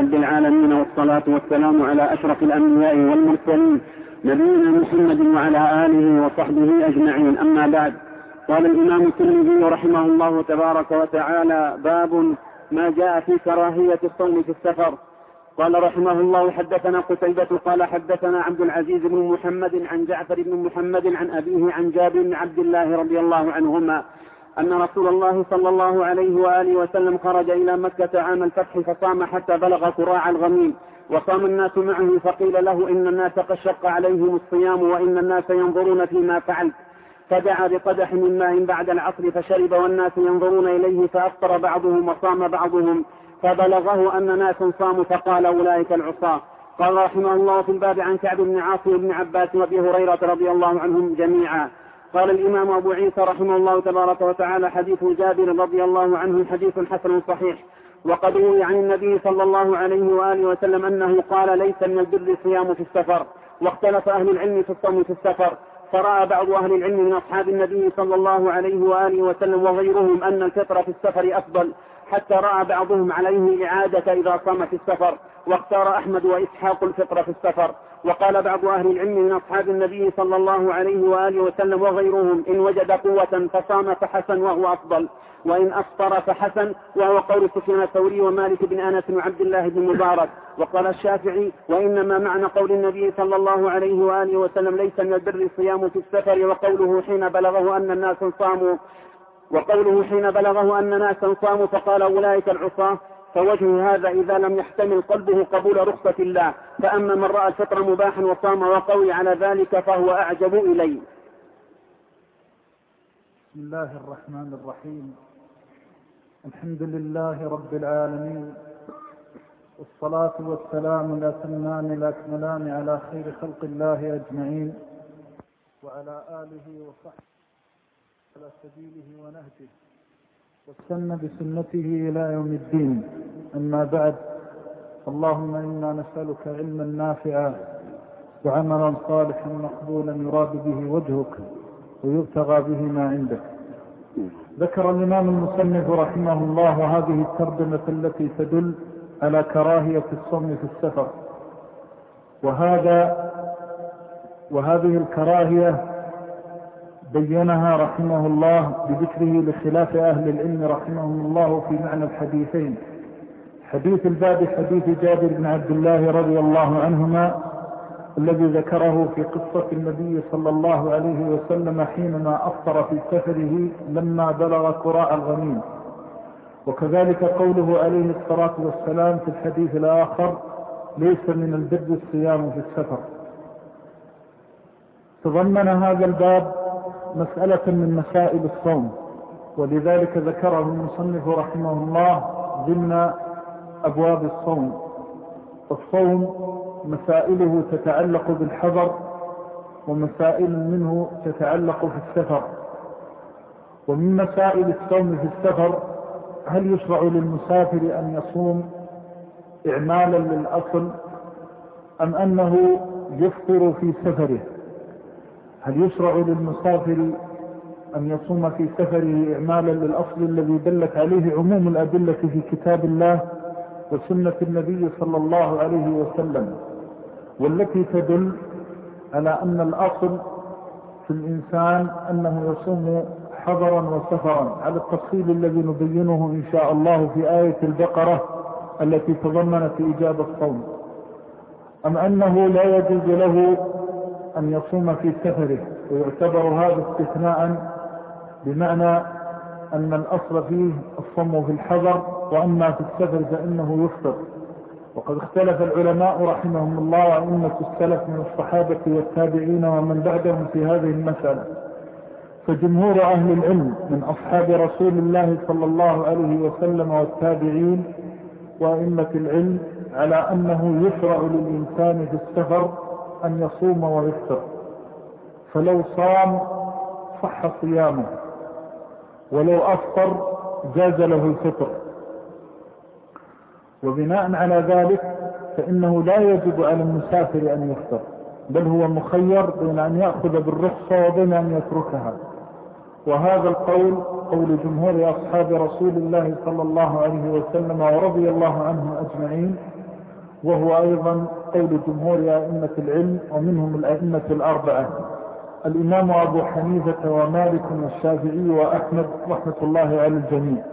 رب العالمين، والصلاة والسلام على أشرف الأنبياء والمرسلين نبينا محمد وعلى آله وصحبه أجمعين. أما بعد، قال الإمام الترمذي رحمه الله تبارك وتعالى: باب ما جاء في كراهية الصوم في السفر. قال رحمه الله: حدثنا قتيبة قال حدثنا عبد العزيز بن محمد عن جعفر بن محمد عن أبيه عن جابر بن عبد الله رضي الله عنهما أن رسول الله صلى الله عليه وآله وسلم خرج إلى مكة عام الفتح فصام حتى بلغ قراع الغميم، وصام الناس معه، فقيل له: إن الناس قد شق عليهم الصيام وإن الناس ينظرون فيما فعلت، فدعا بقدح من ماء بعد العصر فشرب والناس ينظرون إليه، فأفطر بعضهم وصام بعضهم، فبلغه أن ناسا صاموا فقال: أولئك العصاة. قال رحمه الله: في الباب عن كعب بن عاصم بن عباس وابي هريرة رضي الله عنهم جميعا. قال الإمام أبو عيسى رحمه الله تبارك وتعالى: حديث جابر رضي الله عنه حديث حسن صحيح. وقد روي عن النبي صلى الله عليه وآله وسلم أنه قال: ليس من البر الصيام في السفر. واختلف أهل العلم في الصوم في السفر، فرأى بعض أهل العلم من أصحاب النبي صلى الله عليه وآله وسلم وغيرهم أن الفطر في السفر أفضل، حتى رأى بعضهم عليه الإعادة إذا صام في السفر، واختار أحمد وإسحاق الفطر في السفر. وقال بعض أهل العلم من أصحاب النبي صلى الله عليه وآله وسلم وغيرهم: إن وجد قوة فصام فحسن وهو أفضل، وإن أفطر فحسن، وهو قول سفيان الثوري ومالك بن أنس وعبد الله بن مبارك. وقال الشافعي: وإنما معنى قول النبي صلى الله عليه وآله وسلم: ليس من البر الصيام في السفر، وقوله حين بلغه أن ناسا صاموا فقال: أولئك العصاة. فوجه هذا إذا لم يحتمل قلبه قبول رخصة الله، فأما من رأى الفطر مباحا وصام وقوي على ذلك فهو أعجب إليه. بسم الله الرحمن الرحيم. الحمد لله رب العالمين، والصلاة والسلام الأتمان الأكملان على خير خلق الله أجمعين، وعلى آله وصحبه على سبيله ونهجه، واستنى بسنته إلى يوم الدين. أما بعد، اللهم إنا نسألك علما نافعا وعملا صالحا مقبولا يراد به وجهك ويبتغى به ما عندك. ذكر الإمام المصنف رحمه الله هذه الترجمة التي تدل على كراهية الصوم في السفر، وهذه الكراهية بينها رحمه الله بذكره لخلاف أهل العلم رحمهم الله في معنى الحديثين. حديث الباب حديث جابر بن عبد الله رضي الله عنهما الذي ذكره في قصة النبي صلى الله عليه وسلم حينما أفطر في سفره لما بلغ قراء الغميم، وكذلك قوله عليه الصلاة والسلام في الحديث الآخر: ليس من البر الصيام في السفر. تضمن هذا الباب مسألة من مسائل الصوم، ولذلك ذكره المصنف رحمه الله ضمن أبواب الصوم. الصوم مسائله تتعلق بالحضر، ومسائل منه تتعلق في السفر. ومن مسائل الصوم في السفر: هل يشرع للمسافر أن يصوم إعمالا للأصل، أم أنه يفطر في سفره؟ هل يشرع للمسافر أن يصوم في سفره إعمالا للأصل الذي دلت عليه عموم الأدلة في كتاب الله وسنة النبي صلى الله عليه وسلم، والتي تدل على أن الأصل في الإنسان أنه يصوم حضرا وسفرا على التفصيل الذي نبينه إن شاء الله في آية البقرة التي تضمنت إيجاب الصوم، أم أنه لا يجوز له أن يصوم في سفره، ويعتبر هذا استثناء بمعنى أن الأصل فيه الصوم في الحضر، وأما في السفر فإنه يفطر. وقد اختلف العلماء رحمهم الله وأئمة السلف من الصحابة والتابعين ومن بعدهم في هذه المسألة، فجمهور أهل العلم من أصحاب رسول الله صلى الله عليه وسلم والتابعين وأئمة العلم على أنه يشرع للإنسان في السفر أن يصوم ويفطر، فلو صام صح صيامه، ولو أفطر جاز له الفطر. وبناء على ذلك فإنه لا يجب على المسافر أن يفطر، بل هو مخير بين أن يأخذ بالرخصة وبين أن يتركها. وهذا القول قول جمهور أصحاب رسول الله صلى الله عليه وسلم ورضي الله عنهم أجمعين، وهو أيضا قول جمهور أئمة العلم ومنهم الأئمة الأربعة الإمام أبو حنيفة ومالك والشافعي وأحمد رحمة الله على الجميع.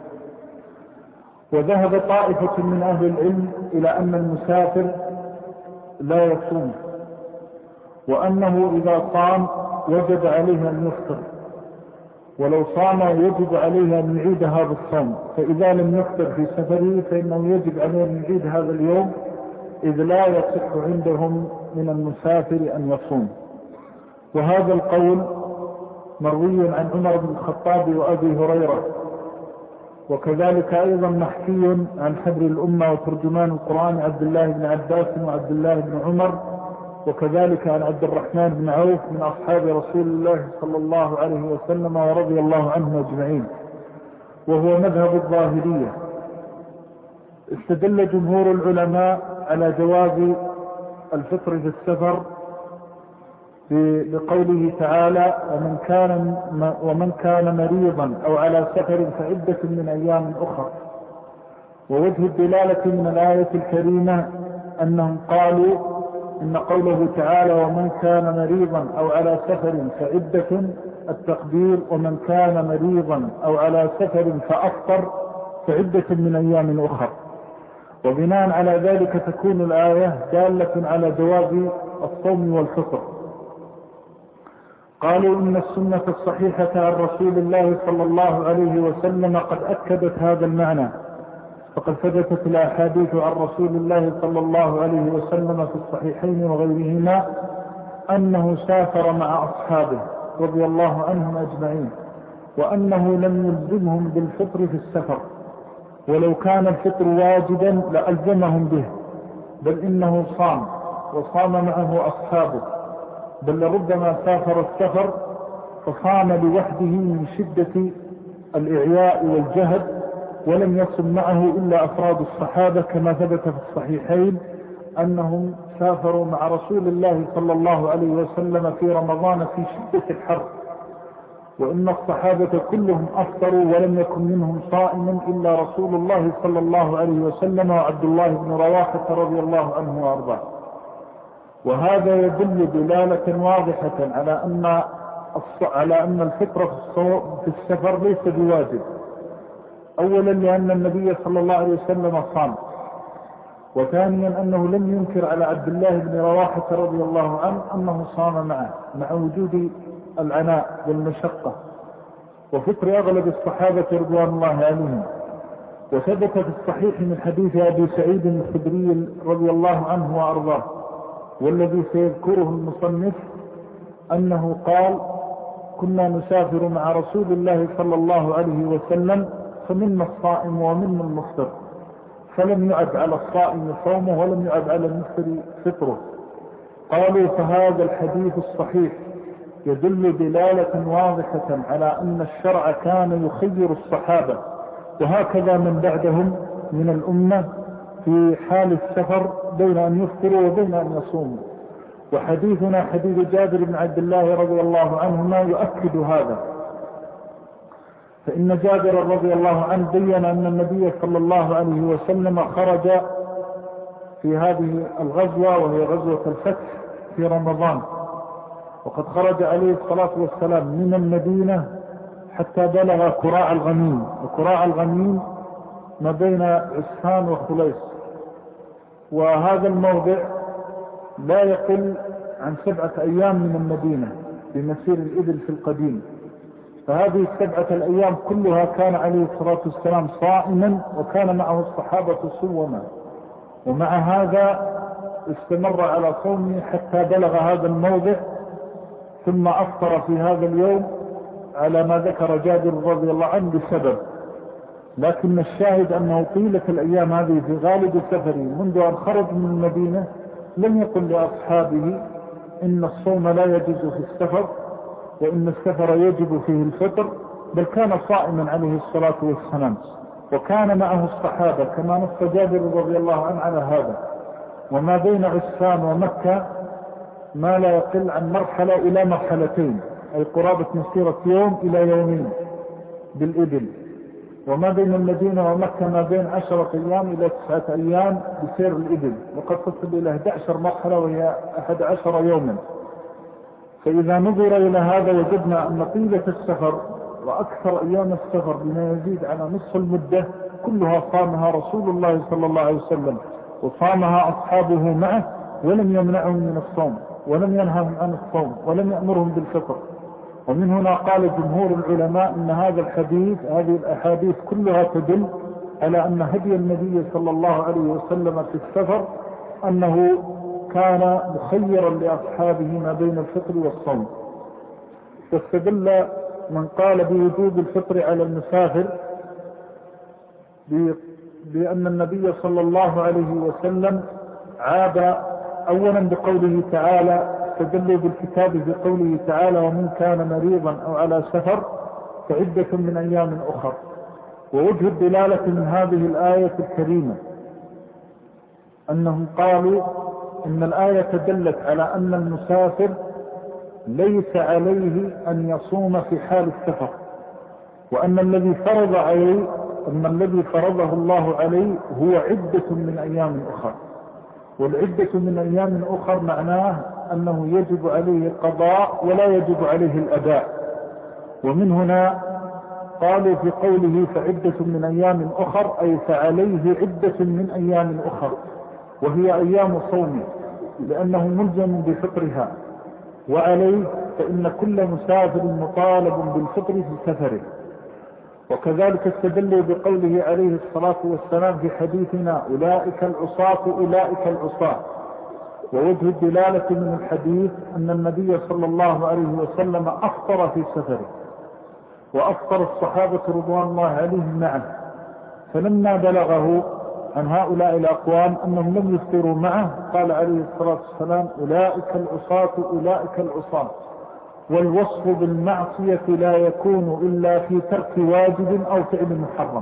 وذهب طائفة من أهل العلم إلى أن المسافر لا يصوم، وأنه إذا صام وجب عليه أن يفطر، ولو صام يجب عليه أن يعيد هذا الصوم، فإذا لم يفطر في سفره فإنه يجب عليه أن يعيد هذا اليوم، إذ لا يصح عندهم من المسافر أن يصوم. وهذا القول مروي عن عمر بن الخطاب وأبي هريرة، وكذلك أيضا محكي عن حبر الأمة وترجمان القرآن عبد الله بن عباس وعبد الله بن عمر، وكذلك عن عبد الرحمن بن عوف من أصحاب رسول الله صلى الله عليه وسلم ورضي الله عنهم أجمعين، وهو مذهب الظاهرية. استدل جمهور العلماء على جواز الفطر في السفر بقوله تعالى ومن كان مريضا أو على سفر فعدة من أيام أخرى. ووجه الدلالة من الآية الكريمة أنهم قالوا إن قوله تعالى ومن كان مريضا أو على سفر فعدة التقدير ومن كان مريضا أو على سفر فأفطر فعدة من أيام أخرى، وبناء على ذلك تكون الآية دالة على جواز الصوم والفطر. قالوا إن السنة الصحيحة عن رسول الله صلى الله عليه وسلم قد أكدت هذا المعنى، فقد ثبتت الأحاديث عن رسول الله صلى الله عليه وسلم في الصحيحين وغيرهما أنه سافر مع أصحابه رضي الله عنهم أجمعين، وأنه لم يلزمهم بالفطر في السفر، ولو كان الفطر واجبا لألزمهم به، بل إنه صام وصام معه أصحابه، بل لربما سافر السفر فصام لوحده من شدة الإعياء والجهد، ولم يصم معه إلا أفراد الصحابة، كما ثبت في الصحيحين أنهم سافروا مع رسول الله صلى الله عليه وسلم في رمضان في شدة الحر، وإن الصحابة كلهم أفطروا ولم يكن منهم صائم إلا رسول الله صلى الله عليه وسلم وعبد الله بن رواحة رضي الله عنه وأرضاه. وهذا يدل دلالة واضحة على أن الفطر في السفر ليس بواجب، أولا لأن النبي صلى الله عليه وسلم صام، وثانيا أنه لم ينكر على عبد الله بن رواحة رضي الله عنه أنه صام معه مع وجود العناء والمشقة وفطر أغلب الصحابة رضوان الله عليهم. وثبت في الصحيح من حديث أبي سعيد الخدري رضي الله عنه وأرضاه، والذي سيذكره المصنف أنه قال كنا نسافر مع رسول الله صلى الله عليه وسلم فمنا الصائم ومنا المفطر، فلم يعد على الصائم صومه ولم يعد على المفطر فطره. قالوا فهذا الحديث الصحيح يدل دلالة واضحة على أن الشرع كان يخير الصحابة وهكذا من بعدهم من الأمة في حال السفر بين أن يفطروا وبين أن يصوموا. وحديثنا حديث جابر بن عبد الله رضي الله عنهما يؤكد هذا، فإن جابر رضي الله عنه بين أن النبي صلى الله عليه وسلم خرج في هذه الغزوة وهي غزوة الفتح في رمضان، وقد خرج عليه الصلاة والسلام من المدينة حتى بلغ كراع الغميم، وكراع الغميم ما بين عسفان وخليص، وهذا الموضع لا يقل عن 7 أيام من المدينة بمسير الإبل في القديم. فهذه 7 الأيام كلها كان عليه الصلاة والسلام صائما، وكان معه الصحابة صوما، ومع هذا استمر على صومه حتى بلغ هذا الموضع، ثم أفطر في هذا اليوم على ما ذكر جابر رضي الله عنه بسبب. لكن الشاهد أنه طيلة الأيام هذه في غالب سفره منذ أن خرج من المدينة لم يقل لأصحابه إن الصوم لا يجوز في السفر وإن السفر يجب فيه الفطر، بل كان صائما عليه الصلاة والسلام، وكان معه الصحابة كما نص جابر رضي الله عنه على هذا. وما بين عسفان ومكة ما لا يقل عن مرحلة إلى مرحلتين، أي قرابة مسيرة يوم إلى يومين بالإبل. وما بين المدينة ومكة ما بين 10 أيام إلى 9 أيام بسير الإبل، وقد تصل إلى 11 مرحلة وهي 11 يوما. فإذا نظر إلى هذا وجدنا أن طيلة السفر وأكثر أيام السفر بما يزيد على نصف المدة كلها صامها رسول الله صلى الله عليه وسلم وصامها أصحابه معه، ولم يمنعهم من الصوم ولم ينههم عن الصوم ولم يأمرهم بالفطر. ومن هنا قال جمهور العلماء أن هذا الحديث، هذه الأحاديث كلها تدل على أن هدي النبي صلى الله عليه وسلم في السفر أنه كان مخيرا لأصحابه ما بين الفطر والصوم. واستدل من قال بوجوب الفطر على المسافر بأن النبي صلى الله عليه وسلم عاب أولا بقوله تعالى، استدلوا بالكتاب بقوله تعالى ومن كان مريضا أو على سفر فعدة من أيام أخر. ووجه الدلالة من هذه الآية الكريمة أنهم قالوا إن الآية دلت على أن المسافر ليس عليه أن يصوم في حال السفر، وأن الذي فرض عليه الذي فرضه الله عليه هو عدة من أيام أخر. والعدة من أيام أخر معناه أنه يجب عليه القضاء ولا يجب عليه الأداء. ومن هنا قالوا في قوله فعدة من أيام أخر أي فعليه عدة من أيام أخر، وهي أيام صومه لأنه ملزم بفطرها، وعليه فإن كل مسافر مطالب بالفطر في سفره. وكذلك استدلوا بقوله عليه الصلاة والسلام في حديثنا أولئك العصاة أولئك العصاة. ووجه الدلالة من الحديث أن النبي صلى الله عليه وسلم أفطر في سفره، وأفطر الصحابة رضوان الله عليهم معه، فلما بلغه عن هؤلاء الأقوام أنهم لم يفطروا معه قال عليه الصلاة والسلام أولئك العصاة أولئك العصاة. والوصف بالمعصية لا يكون إلا في ترك واجب أو فعل محرم،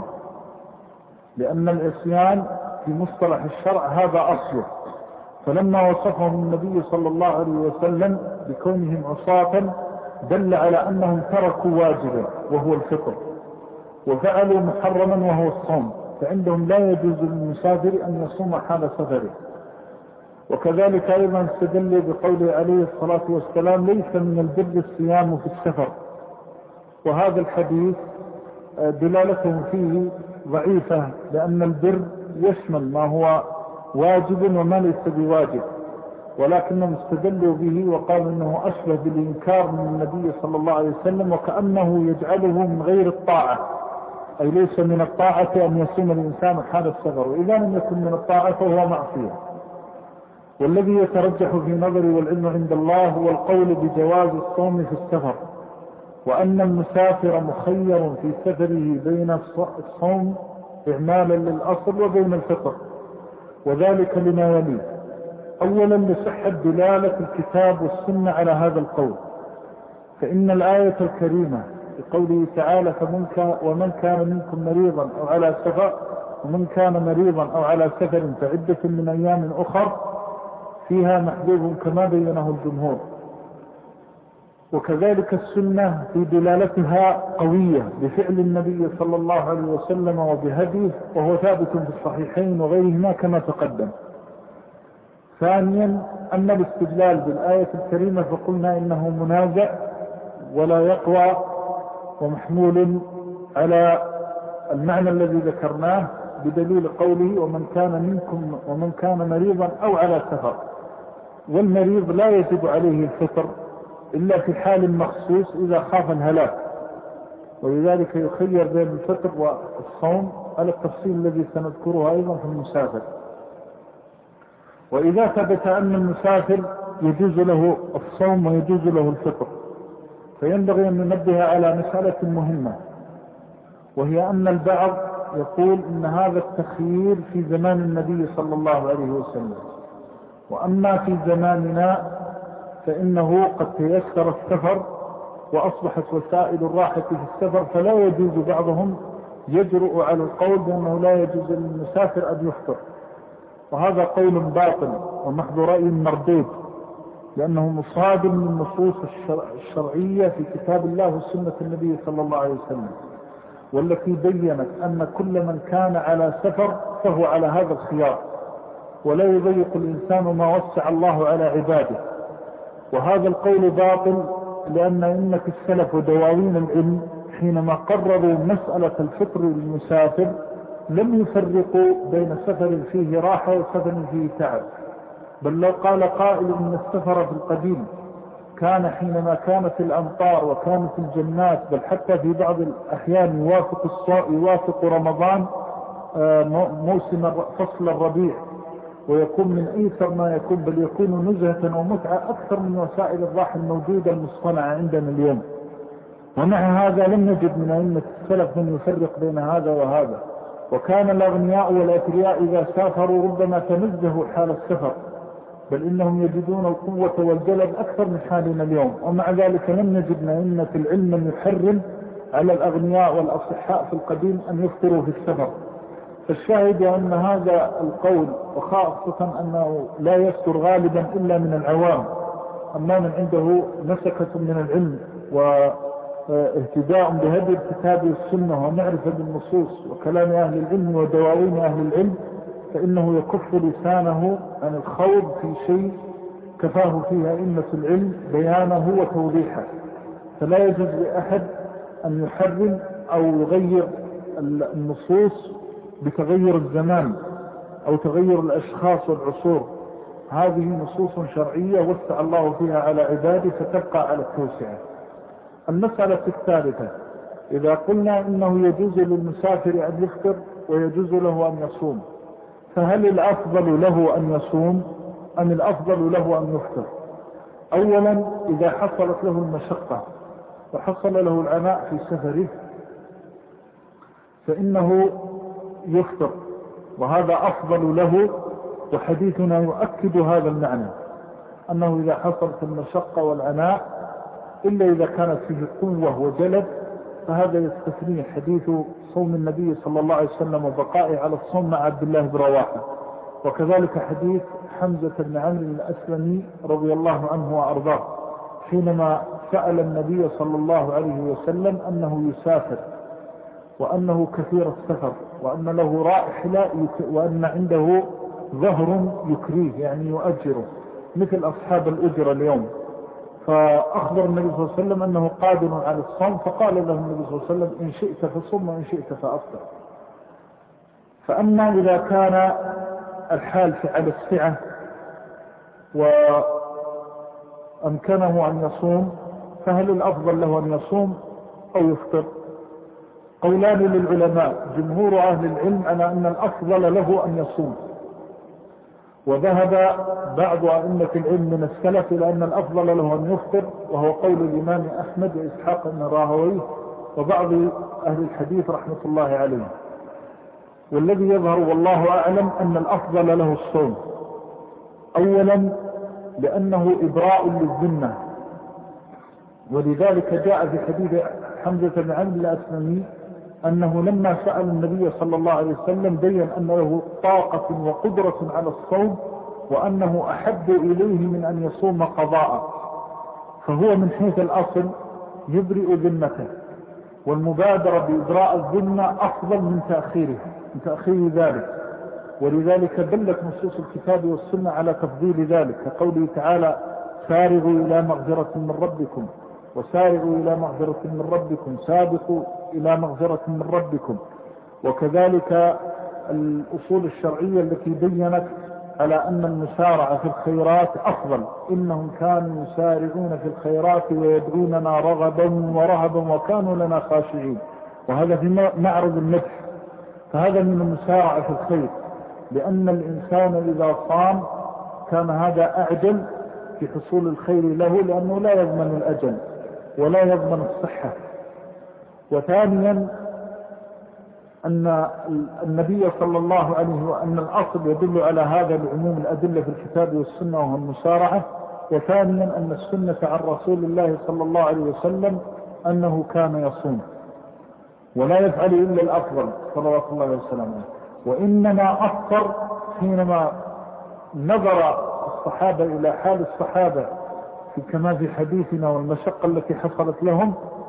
لأن العصيان في مصطلح الشرع هذا أصله. فلما وصفهم النبي صلى الله عليه وسلم بكونهم عصاة دل على أنهم تركوا واجبا وهو الفطر، وفعلوا محرما وهو الصوم، فعندهم لا يجوز للمسافر أن يصوم حال سفره. وكذلك أيضا استدلوا بقوله عليه الصلاة والسلام ليس من البر الصيام في السفر، وهذا الحديث دلالته فيه ضعيفة، لأن البر يشمل ما هو واجب وما ليس بواجب، ولكنهم استدلوا به وقالوا أنه أشبه بالإنكار من النبي صلى الله عليه وسلم، وكأنه يجعله من غير الطاعة، أي ليس من الطاعة أن يصوم الإنسان حال السفر، وإذا لم يكن من الطاعة فهو معصية. والذي يترجح في نظري والعلم عند الله هو القول بجواز الصوم في السفر، وأن المسافر مخير في سفره بين الصوم إعمالا للأصل وبين الفطر، وذلك لما يلي: أولا لصحة دلالة الكتاب والسنة على هذا القول، فإن الآية الكريمة بقوله تعالى ومن كان منكم مريضا أو على سفر ومن كان مريضا أو على سفر فعدة من أيام أخر فيها محذوف كما بينه الجمهور. وكذلك السنة في دلالتها قوية بفعل النبي صلى الله عليه وسلم وبهديه، وهو ثابت في الصحيحين وغيرهما كما تقدم. ثانيا أن الاستدلال بالآية الكريمة فقلنا إنه منازع ولا يقوى ومحمول على المعنى الذي ذكرناه بدليل قوله ومن كان مريضا أو على سفر. والمريض لا يجب عليه الفطر إلا في حال مخصوص إذا خاف الهلاك، ولذلك يخير بين الفطر والصوم على التفصيل الذي سنذكره أيضا في المسافر. وإذا ثبت أن المسافر يجوز له الصوم ويجوز له الفطر، فينبغي أن ننبه على مسألة مهمة، وهي أن البعض يقول إن هذا التخيير في زمان النبي صلى الله عليه وسلم، وأما في زماننا فإنه قد تيسر السفر وأصبحت وسائل الراحة في السفر، فلا يجوز بعضهم يجرؤ على القول بأنه لا يجوز للمسافر أن يفطر، وهذا قول باطل ومحض رأي مردود، لأنه مصادم من النصوص الشرعية في كتاب الله وسنة النبي صلى الله عليه وسلم. والتي بيّنت أن كل من كان على سفر فهو على هذا الخيار، ولا يضيق الإنسان ما وسع الله على عباده. وهذا القول باطل، لأن أئمة السلف ودواوين العلم حينما قرروا مسألة الفطر للمسافر لم يفرقوا بين سفر فيه راحة وسفر فيه تعب، بل لو قال قائل إن السفر في القديم كان حينما كانت الأمطار وكانت الجنات، بل حتى في بعض الأحيان يوافق رمضان موسم فصل الربيع، ويكون من أيسر ما يكون، بل يكون نزهة ومتعة أكثر من وسائل الراحة الموجودة المصطنعة عندنا اليوم. ومع هذا لم نجد من أئمة السلف من يفرق بين هذا وهذا. وكان الأغنياء والأثرياء إذا سافروا ربما تنزهوا حال السفر، بل إنهم يجدون القوة والجلد أكثر من حالنا اليوم. ومع ذلك لم نجد من أئمة العلم من يحرم على الأغنياء والأصحاء في القديم أن يفطروا في السفر. فالشاهد أن هذا القول، وخاصة أنه لا يستر غالبا إلا من العوام، أما من عنده مسكة من العلم واهتداء بهدي الكتاب والسنة ومعرفة بالنصوص وكلام أهل العلم ودواوين أهل العلم، فإنه يكف لسانه عن الخوض في شيء كفاه فيه أئمة العلم بيانه وتوضيحه. فلا يجوز لأحد أن يحرم أو يغير النصوص بتغير الزمان أو تغير الأشخاص والعصور. هذه نصوص شرعية وسع الله فيها على عباده فتبقى على التوسعة. المسألة الثالثة، إذا قلنا إنه يجوز للمسافر أن يفطر ويجوز له أن يصوم، فهل الأفضل له أن يصوم أم الأفضل له أن يفطر؟ أولا، إذا حصلت له المشقة وحصل له العناء في سفره فإنه يفطر، وهذا أفضل له. وحديثنا يؤكد هذا المعنى، أنه إذا حصلت المشقة والعناء إلا إذا كانت فيه قوة وجلد فهذا يستثنيه حديث صوم النبي صلى الله عليه وسلم وبقائه على الصوم مع عبد الله بن رواحة، وكذلك حديث حمزة بن عمرو الأسلمي رضي الله عنه وأرضاه حينما سأل النبي صلى الله عليه وسلم أنه يسافر وأنه كثير السفر وأن له رائحة وأن عنده ظهر يكريه يعني يؤجره مثل أصحاب الأجرة اليوم. فأخبر النبي صلى الله عليه وسلم أنه قادر على الصوم، فقال له النبي صلى الله عليه وسلم إن شئت فصم وإن شئت فأفطر. فأما إذا كان الحال على السعة وأمكنه أن يصوم فهل الأفضل له أن يصوم أو يفطر؟ قولان للعلماء، جمهور أهل العلم على أن الأفضل له أن يصوم، وذهب بعض أئمة العلم من السلف إلى أن الأفضل له أن يفطر، وهو قول الإمام أحمد وإسحاق بن راهويه وبعض أهل الحديث رحمة الله عليه. والذي يظهر والله أعلم أن الأفضل له الصوم، أولا لأنه إبراء للذمة، ولذلك جاء في حديث حمزة بن عمرو الأسلمي أنه لما سأل النبي صلى الله عليه وسلم بين أن له طاقة وقدرة على الصوم وأنه أحب إليه من أن يصوم قضاء، فهو من حيث الأصل يبرئ ذمته، والمبادرة بإبراء الذمة أفضل من تأخير ذلك. ولذلك دلت نصوص الكتاب والسنة على تفضيل ذلك، كقوله تعالى سارعوا إلى مغفرة من ربكم وسارعوا إلى مغفرة من ربكم سابقوا إلى مغفرة من ربكم. وكذلك الأصول الشرعية التي بيّنت على أن المسارعة في الخيرات أفضل، إنهم كانوا يسارعون في الخيرات ويدعوننا رغبا ورهبا وكانوا لنا خاشعين، وهذا في معرض المدح. فهذا من المسارعة في الخير، لأن الإنسان إذا صام كان هذا أعجل في حصول الخير له، لأنه لا يضمن الأجل ولا يضمن الصحة. وثانيا أن النبي صلى الله عليه وأن الأصل يدل على هذا لعموم الأدلة في الكتاب والسنة وهو المسارعة. وثانيا أن السنة عن رسول الله صلى الله عليه وسلم أنه كان يصوم ولا يفعل إلا الأفضل صلوات الله وسلامه، وإنما أفطر حينما نظر الصحابة إلى حال الصحابة كما في حديثنا والمشقة التي حصلت لهم،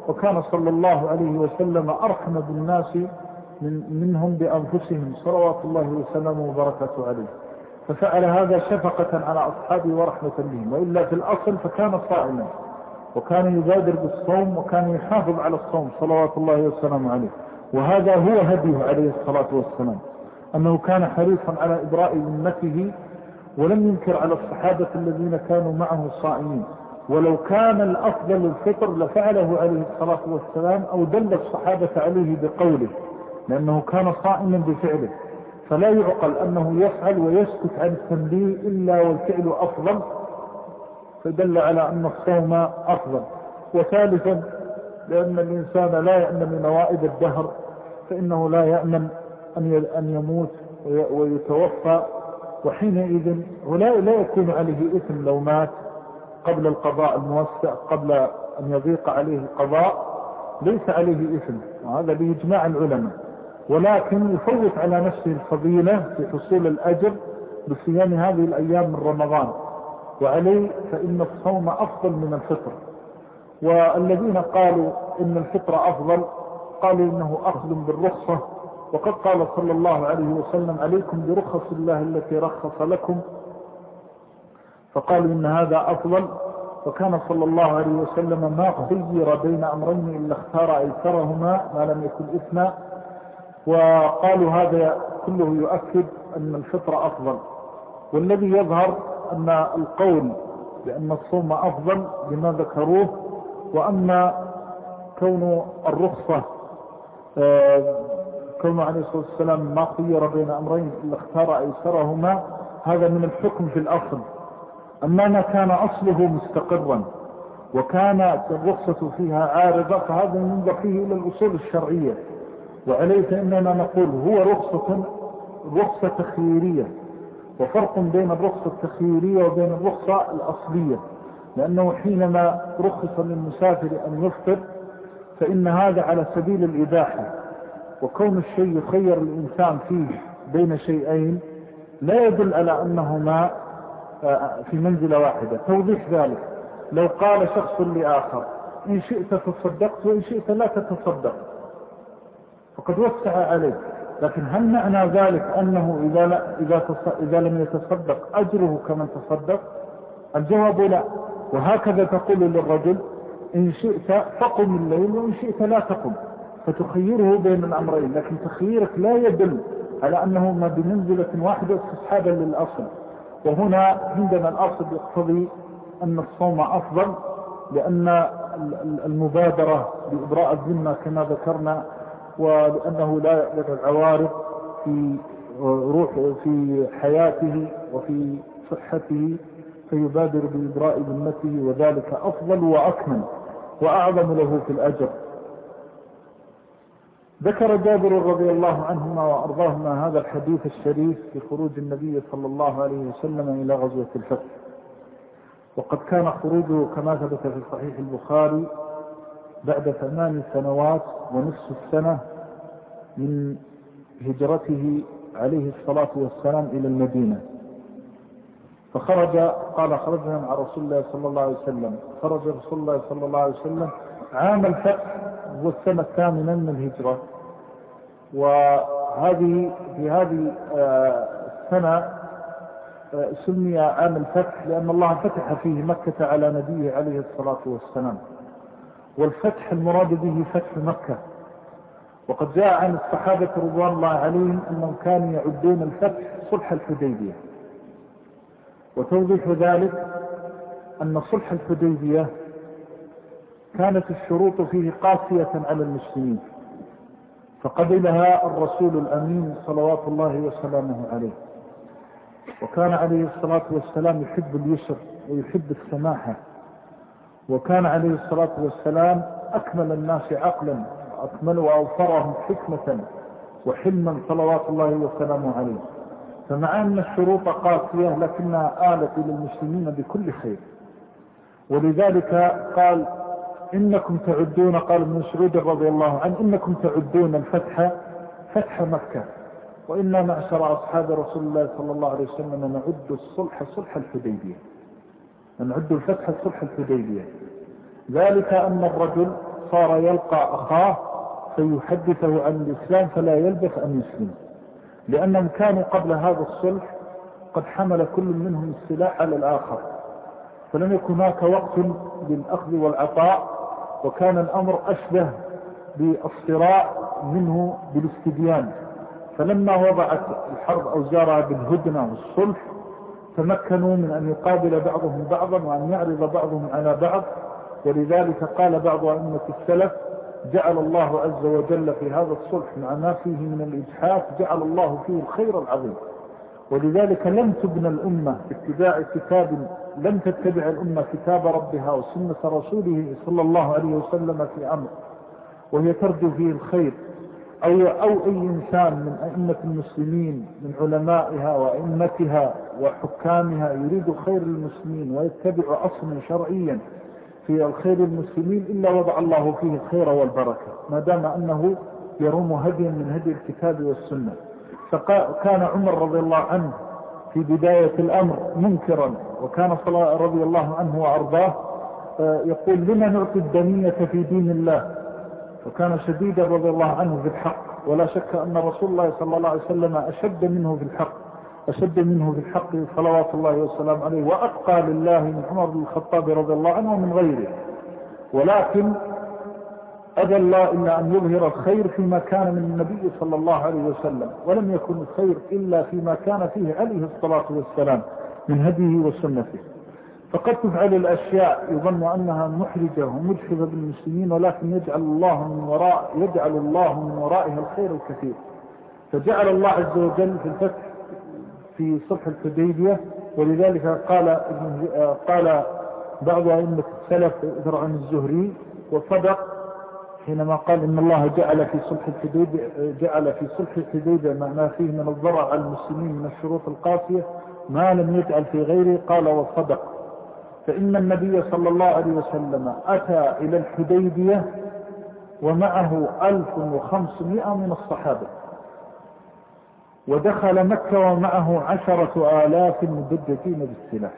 وكان صلى الله عليه وسلم أرحم بالناس منهم بأنفسهم صلوات الله وسلامه وبركاته عليه، ففعل هذا شفقة على أصحابه ورحمة بهم، وإلا في الأصل فكان صائما وكان يبادر بالصوم وكان يحافظ على الصوم صلوات الله وسلامه عليه. وهذا هو هديه عليه الصلاة والسلام، أنه كان حريصا على إبراء ذمته ولم ينكر على الصحابة الذين كانوا معه صائمين. ولو كان الأفضل الفطر لفعله عليه الصلاة والسلام أو دل الصحابة عليه بقوله، لأنه كان صائما بفعله، فلا يعقل أنه يفعل ويسكت عن التنبيه إلا والفعل أفضل، فدل على أن الصوم أفضل. وثالثا لأن الإنسان لا يأمن من نوائب الدهر، فإنه لا يأمن أن يموت ويتوفى، وحينئذ لا يكون عليه إثم لو مات قبل القضاء الموسع، قبل أن يضيق عليه القضاء ليس عليه إثم، وهذا بإجماع العلماء، ولكن يفوت على نفسه الفضيلة في حصول الأجر بصيام هذه الأيام من رمضان، وعليه فإن الصوم أفضل من الفطر. والذين قالوا إن الفطر أفضل قالوا إنه أخذ بالرخصة، وقد قال صلى الله عليه وسلم عليكم برخص الله التي رخص لكم، فقالوا إن هذا أفضل. وكان صلى الله عليه وسلم ما خير بين أمرين إلا اختار أيسرهما ما لم يكن إثما، وقالوا هذا كله يؤكد أن الفطر أفضل. والذي يظهر أن القول بأن الصوم أفضل لما ذكروه، وأما كون الرخصة كون عليه الصلاة والسلام ما خير بين أمرين إلا اختار أيسرهما، هذا من الحكم في الأصل. أما ما كان أصله مستقرا وكانت الرخصة فيها عارضة فهذا ينظر فيه إلى الأصول الشرعية، وعليه فإننا نقول هو رخصة تخييرية، وفرق بين الرخصة التخييرية وبين الرخصة الأصلية، لأنه حينما رخص للمسافر أن يفطر فإن هذا على سبيل الإباحة، وكون الشيء يخير الإنسان فيه بين شيئين لا يدل على أنهما في منزلة واحدة. توضيح ذلك لو قال شخص لآخر إن شئت تصدقت وإن شئت لا تتصدق، فقد وسع عليه، لكن هل معنى ذلك أنه إذا لم يتصدق أجره كمن تصدق؟ الجواب لا. وهكذا تقول للرجل إن شئت فقم الليل وإن شئت لا تقم، فتخيره بين الأمرين، لكن تخييرك لا يدل على أنهما بمنزلة واحدة استصحابا للأصل. وهنا عندنا الأصل يقتضي أن الصوم أفضل، لأن المبادرة بإبراء الذمة كما ذكرنا، ولأنه لا يقدر العوارض في حياته وفي صحته فيبادر بإبراء ذمته، وذلك أفضل وأكمل وأعظم له في الأجر. ذكر جابر رضي الله عنهما وأرضاهما هذا الحديث الشريف في خروج النبي صلى الله عليه وسلم إلى غزوة الفتح، وقد كان خروجه كما ثبت في صحيح البخاري بعد 8 سنوات ونصف السنة من هجرته عليه الصلاة والسلام إلى المدينة. فخرج قال خرجنا مع رسول الله صلى الله عليه وسلم، خرج رسول الله صلى الله عليه وسلم عام الفتح والسنة 8 من الهجرة. وهذه في هذه السنة سمي عام الفتح لأن الله فتح فيه مكة على نبيه عليه الصلاة والسلام، والفتح المراد به فتح مكة. وقد جاء عن الصحابة رضوان الله عليهم أنهم كانوا يعدون الفتح صلح الحديبية، وتوضيح ذلك أن صلح الحديبية كانت الشروط فيه قاسية على المسلمين، فقبلها الرسول الأمين صلوات الله وسلامه عليه، وكان عليه الصلاة والسلام يحب اليسر ويحب السماحة، وكان عليه الصلاة والسلام أكمل الناس عقلا وأكمل وأوفرهم حكمة وحلما صلوات الله وسلامه عليه. فمع أن الشروط قاسية لكنها آلت للمسلمين بكل خير، ولذلك قال إنكم تعدون، قال ابن مسعود رضي الله عنه إنكم تعدون الفتح فتح مكة، وإنا معشر أصحاب رسول الله صلى الله عليه وسلم نعد الصلح صلح الحديبية، نعد الفتح صلح الحديبية. ذلك أن الرجل صار يلقى أخاه فيحدثه عن الإسلام فلا يلبث أن يسلم، لأنهم كانوا قبل هذا الصلح قد حمل كل منهم السلاح على الآخر، فلم يكن هناك وقت للأخذ والعطاء، وكان الأمر أشبه بالصراع منه بالاستبيان. فلما وضعت الحرب أوزارها بالهدنة والصلح تمكنوا من أن يقابل بعضهم بعضا وأن يعرض بعضهم على بعض. ولذلك قال بعض أئمة السلف: جعل الله عز وجل في هذا الصلح مع ما فيه من الإجحاف جعل الله فيه الخير العظيم. ولذلك لم تبنى الأمة باتباع كتاب، لم تتبع الأمة كتاب ربها وسنة رسوله صلى الله عليه وسلم في أمر وهي ترجو فيه الخير، أو أي إنسان من أئمة المسلمين من علمائها وأئمتها وحكامها يريد خير المسلمين ويتبع أصلا شرعيا في الخير المسلمين إلا وضع الله فيه الخير والبركة، ما دام أنه يروم هديا من هدي الكتاب والسنة. فكان عمر رضي الله عنه في بداية الأمر منكرا، وكان رضي الله عنه وأرضاه يقول: لما نعطي الدنية في دين الله؟ وكان شديدا رضي الله عنه في الحق، ولا شك أن رسول الله صلى الله عليه وسلم أشد منه في الحق صلوات الله والسلام عليه، وأتقى لله من عمر بن الخطاب رضي الله عنه ومن غيره. ولكن أبى الله إلا أن يظهر الخير فيما كان من النبي صلى الله عليه وسلم، ولم يكن الخير إلا فيما كان فيه عليه الصلاة والسلام من هديه وسنته. فقد تفعل الأشياء يظن أنها محرجة ومجحفة بالمسلمين، ولكن يجعل الله من ورائها الخير الكثير. فجعل الله عز وجل في الفتح في صلح الحديبية. ولذلك قال بعض أئمة السلف إذرع عن الزهري وصدق حينما قال: إن الله جعل في صلح الحديبية ما فيه من الضرر على المسلمين من الشروط القاسية ما لم يجعل في غيره. قال: وصدق. فإن النبي صلى الله عليه وسلم أتى إلى الحديبية ومعه 1500 من الصحابة، ودخل مكة ومعه 10,000 مدججين بالسلاح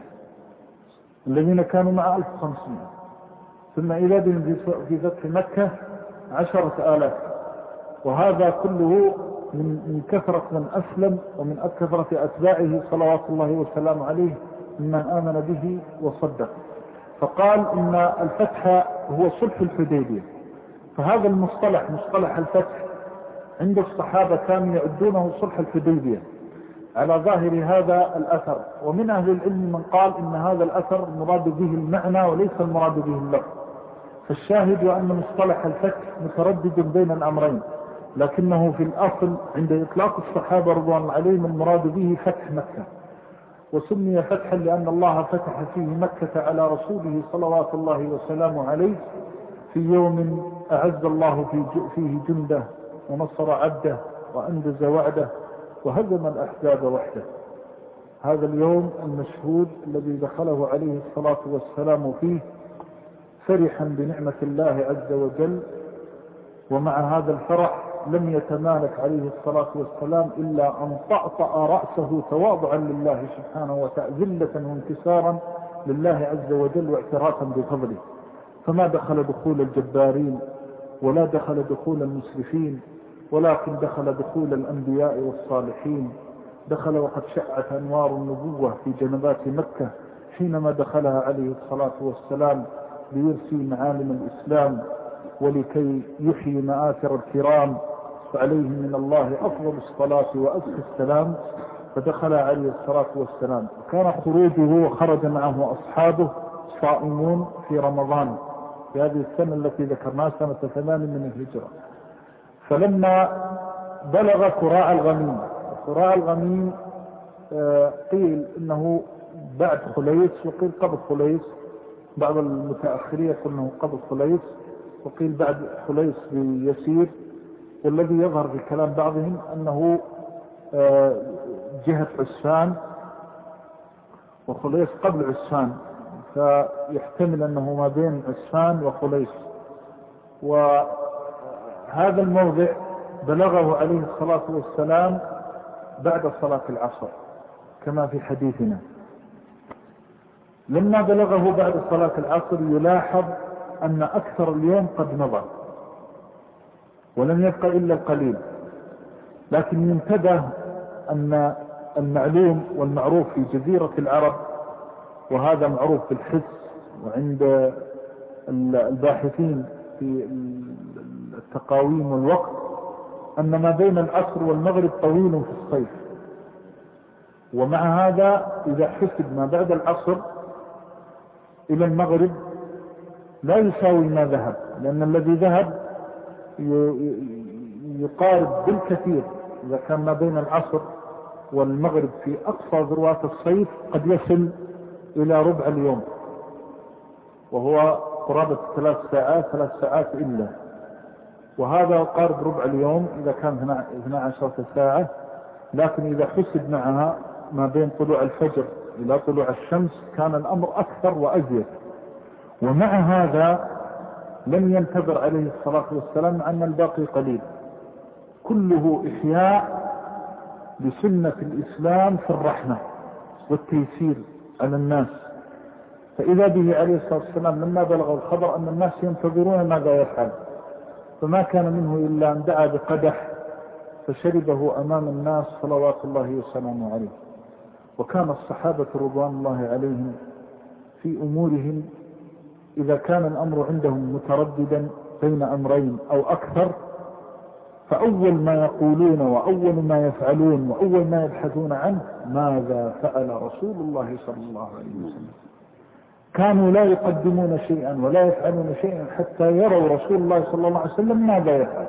الذين كانوا مع 1500. ثم إذا بهم في فتح مكة 10,000، وهذا كله من كثرة من أسلم ومن كثرة أتباعه صلوات الله والسلام عليه ممن آمن به وصدق. فقال إن الفتح هو صلح الحديبية. فهذا المصطلح مصطلح الفتح عند الصحابة كانوا يعدونه صلح الحديبية على ظاهر هذا الأثر. ومن أهل العلم من قال إن هذا الأثر المراد به المعنى وليس المراد به اللفظ. فالشاهد أن مصطلح الفتح متردد بين الأمرين، لكنه في الأصل عند إطلاق الصحابة رضوان الله عليهم المراد به فتح مكة، وسمي فتحا لأن الله فتح فيه مكة على رسوله صلوات الله وسلامه عليه في يوم أعز الله فيه جنده ونصر عبده وأنجز وعده وهزم الأحزاب وحده. هذا اليوم المشهود الذي دخله عليه الصلاة والسلام فيه فرحا بنعمة الله عز وجل، ومع هذا الفرح لم يتمالك عليه الصلاة والسلام إلا أن طأطأ رأسه تواضعا لله سبحانه وتعالى، ذلة وانكسارا لله عز وجل واعترافا بفضله. فما دخل دخول الجبارين ولا دخل دخول المسرفين، ولكن دخل دخول الأنبياء والصالحين. دخل وقد شعت أنوار النبوة في جنبات مكة حينما دخلها عليه الصلاة والسلام ليرسي معالم الإسلام ولكي يحيي مآثر الكرام، فعليه من الله أفضل الصلاة وأزكى السلام. فدخل عليه الصلاة والسلام، وكان خروجه وخرج معه أصحابه صائمون في رمضان في هذه السنة التي ذكرناها سنة 8 من الهجرة. فلما بلغ كراع الغميم، كراع الغميم قيل إنه بعد خليس وقيل قبل خليس، بعض المتأخرين يقول أنه قبل خليس وقيل بعد خليس بيسير، والذي يظهر في كلام بعضهم أنه جهة عسفان وخليس قبل عسفان، فيحتمل أنه ما بين عسفان وخليس. وهذا الموضع بلغه عليه الصلاة والسلام بعد صلاة العصر كما في حديثنا. لما بلغه بعد صلاة العصر يلاحظ أن أكثر اليوم قد مضى ولم يبقى إلا القليل، لكن ينتبه أن المعلوم والمعروف في جزيرة العرب، وهذا معروف بالحس وعند الباحثين في التقاويم والوقت، أن ما بين العصر والمغرب طويل في الصيف، ومع هذا إذا حسب ما بعد العصر إلى المغرب لا يساوي ما ذهب، لأن الذي ذهب يقارب بالكثير. إذا كان ما بين العصر والمغرب في أقصى ذروات الصيف قد يصل إلى ربع اليوم، وهو قرابة 3 ساعات إلا، وهذا قارب ربع اليوم إذا كان 12 ساعة. لكن إذا حسب معها ما بين طلوع الفجر إلى طلوع الشمس كان الأمر أكثر وأزيد. ومع هذا لم ينتظر عليه الصلاة والسلام أن الباقي قليل، كله إحياء لسنة الإسلام في الرحمة والتيسير على الناس. فإذا به عليه الصلاة والسلام لما بلغ الخبر أن الناس ينتظرون ماذا يفعل، فما كان منه إلا أن دعا بقدح فشربه أمام الناس صلوات الله وسلامه عليه. وكان الصحابة رضوان الله عليهم في أمورهم إذا كان الأمر عندهم مترددا بين أمرين أو أكثر، فأول ما يقولون وأول ما يفعلون وأول ما يبحثون عنه ماذا فعل رسول الله صلى الله عليه وسلم. كانوا لا يقدمون شيئا ولا يفعلون شيئا حتى يروا رسول الله صلى الله عليه وسلم ماذا يفعل.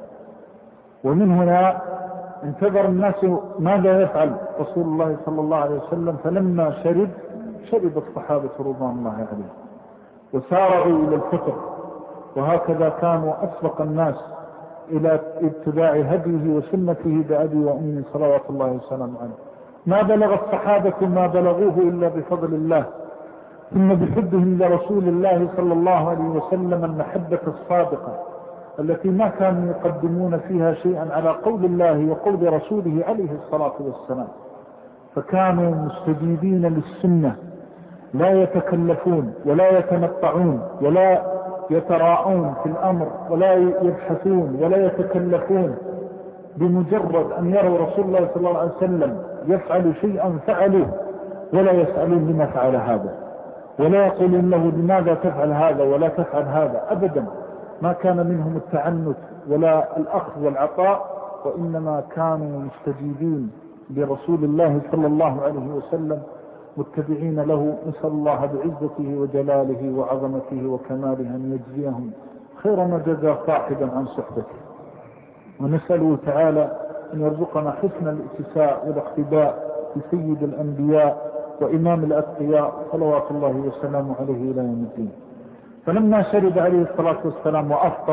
ومن هنا انتظر الناس ماذا يفعل رسول الله صلى الله عليه وسلم، فلما شرب الصحابة رضوان الله عليهم وسارعوا إلى الفطر. وهكذا كانوا أسبق الناس إلى اتباع هديه وسنته بأبي وأمي صلوات الله وسلامه عليه. ما بلغ الصحابة ما بلغوه إلا بفضل الله، ثم بحبهم لرسول الله صلى الله عليه وسلم المحبة الصادقة التي ما كانوا يقدمون فيها شيئا على قول الله وقول رسوله عليه الصلاة والسلام. فكانوا مستجيبين للسنة، لا يتكلفون ولا يتنطعون ولا يتراءون في الأمر ولا يبحثون ولا يتكلفون. بمجرد أن يروا رسول الله صلى الله عليه وسلم يفعل شيئا فعلوه، ولا يسألون لما فعل هذا، ولا يقولون له لماذا تفعل هذا ولا تفعل هذا أبدا. ما كان منهم التعنت ولا الأخذ والعطاء، وإنما كانوا مستجيبين لرسول الله صلى الله عليه وسلم متبعين له. نسأل الله بعزته وجلاله وعظمته وكماله أن يجزيهم خير ما جزى صاحبا عن صحبته، ونسأله تعالى أن يرزقنا حسن الاتساع والاقتداء بسيد الأنبياء وإمام الأتقياء صلوات الله وسلامه عليه إلى يوم الدين. فلما شرب عليه الصلاة والسلام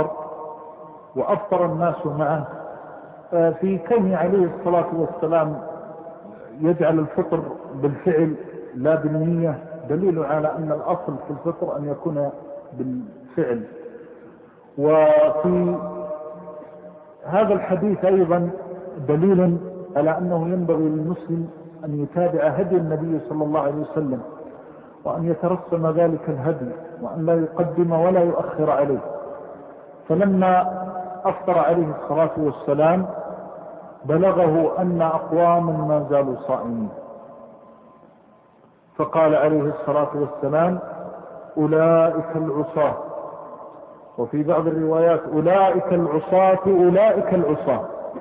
وأفطر الناس معه، في كون عليه الصلاة والسلام يجعل الفطر بالفعل لا بالنية دليل على أن الأصل في الفطر أن يكون بالفعل. وفي هذا الحديث أيضا دليل على أنه ينبغي للمسلم أن يتابع هدي النبي صلى الله عليه وسلم، وأن يترسم ذلك الهدي، وأن لا يقدم ولا يؤخر عليه. فلما أفطر عليه الصلاة والسلام بلغه أن أقوام ما زالوا صائمين، فقال عليه الصلاة والسلام أولئك العصاة، وفي بعض الروايات أولئك العصاة أولئك العصاة.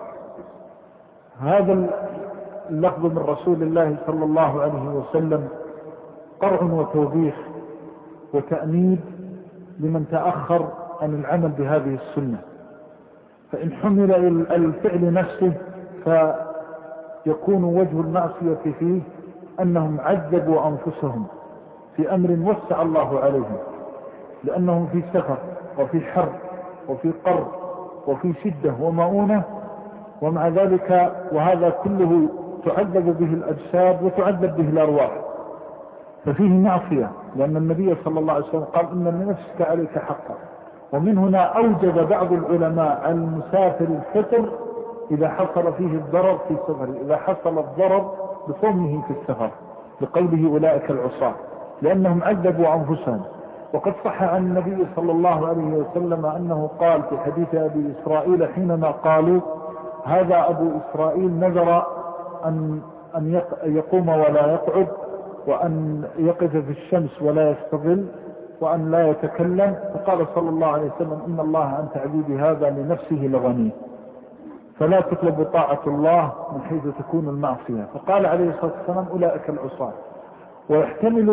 هذا اللفظ من رسول الله صلى الله عليه وسلم قرع وتوبيخ وتأنيب لمن تأخر عن العمل بهذه السنة. فإن حمل الفعل نفسه فيكون وجه المعصية فيه أنهم عذبوا أنفسهم في أمر وسع الله عليهم، لأنهم في سفر وفي حرب وفي قر وفي شدة ومؤونة، ومع ذلك وهذا كله تعذب به الأجساد وتعذب به الأرواح، ففيه معصية. لأن النبي صلى الله عليه وسلم قال إن لنفسك عليك حقا. ومن هنا أوجب بعض العلماء على المسافر الفطر إذا حصل فيه الضرر في سفره، إذا حصل الضرر بصومه في السفر، لقوله أولئك العصاة، لأنهم عذبوا أنفسهم. وقد صح عن النبي صلى الله عليه وسلم أنه قال في حديث أبي إسرائيل حينما قالوا هذا أبو إسرائيل نذر أن يقوم ولا يقعد، وأن يقف في الشمس ولا يستظل، وأن لا يتكلم، فقال صلى الله عليه وسلم إن الله عن تعبيد هذا لنفسه لغني، فلا تطلب طاعة الله من حيث تكون المعصية. فقال عليه الصلاة والسلام أولئك العصاة. ويحتمل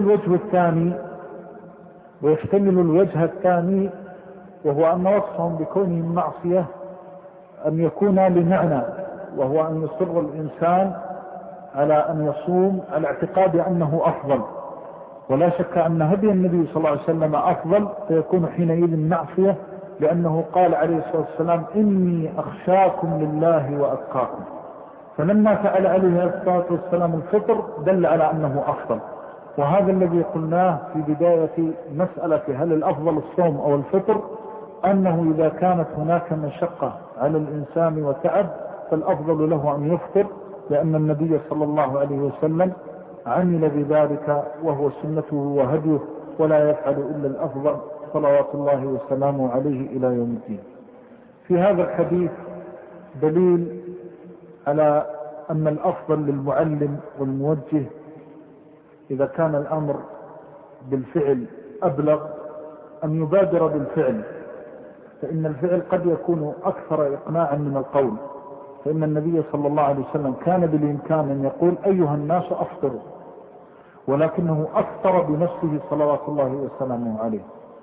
الوجه الثاني وهو أن وصفهم بكونهم معصية أن يكون لمعنى، وهو أن يصر الإنسان على أن يصوم على اعتقاد أنه أفضل، ولا شك أن هدي النبي صلى الله عليه وسلم أفضل، فيكون حينئذ معصية، لأنه قال عليه الصلاة والسلام إني أخشاكم لله وأتقاكم. فلما فعل عليه الصلاة والسلام الفطر دل على أنه أفضل. وهذا الذي قلناه في بداية مسألة هل الأفضل الصوم أو الفطر، أنه إذا كانت هناك مشقة على الإنسان وتعب فالأفضل له أن يفطر، لأن النبي صلى الله عليه وسلم عمل بذلك وهو سنته وهديه، ولا يفعل إلا الأفضل صلوات الله وسلامه عليه إلى يوم الدين. في هذا الحديث دليل على أن الأفضل للمعلم والموجه إذا كان الأمر بالفعل أبلغ أن يبادر بالفعل، فإن الفعل قد يكون أكثر إقناعا من القول. فإن النبي صلى الله عليه وسلم كان بالإمكان أن يقول أيها الناس أفطروا، ولكنه أفطر بنفسه صلوات الله وسلامه عليه.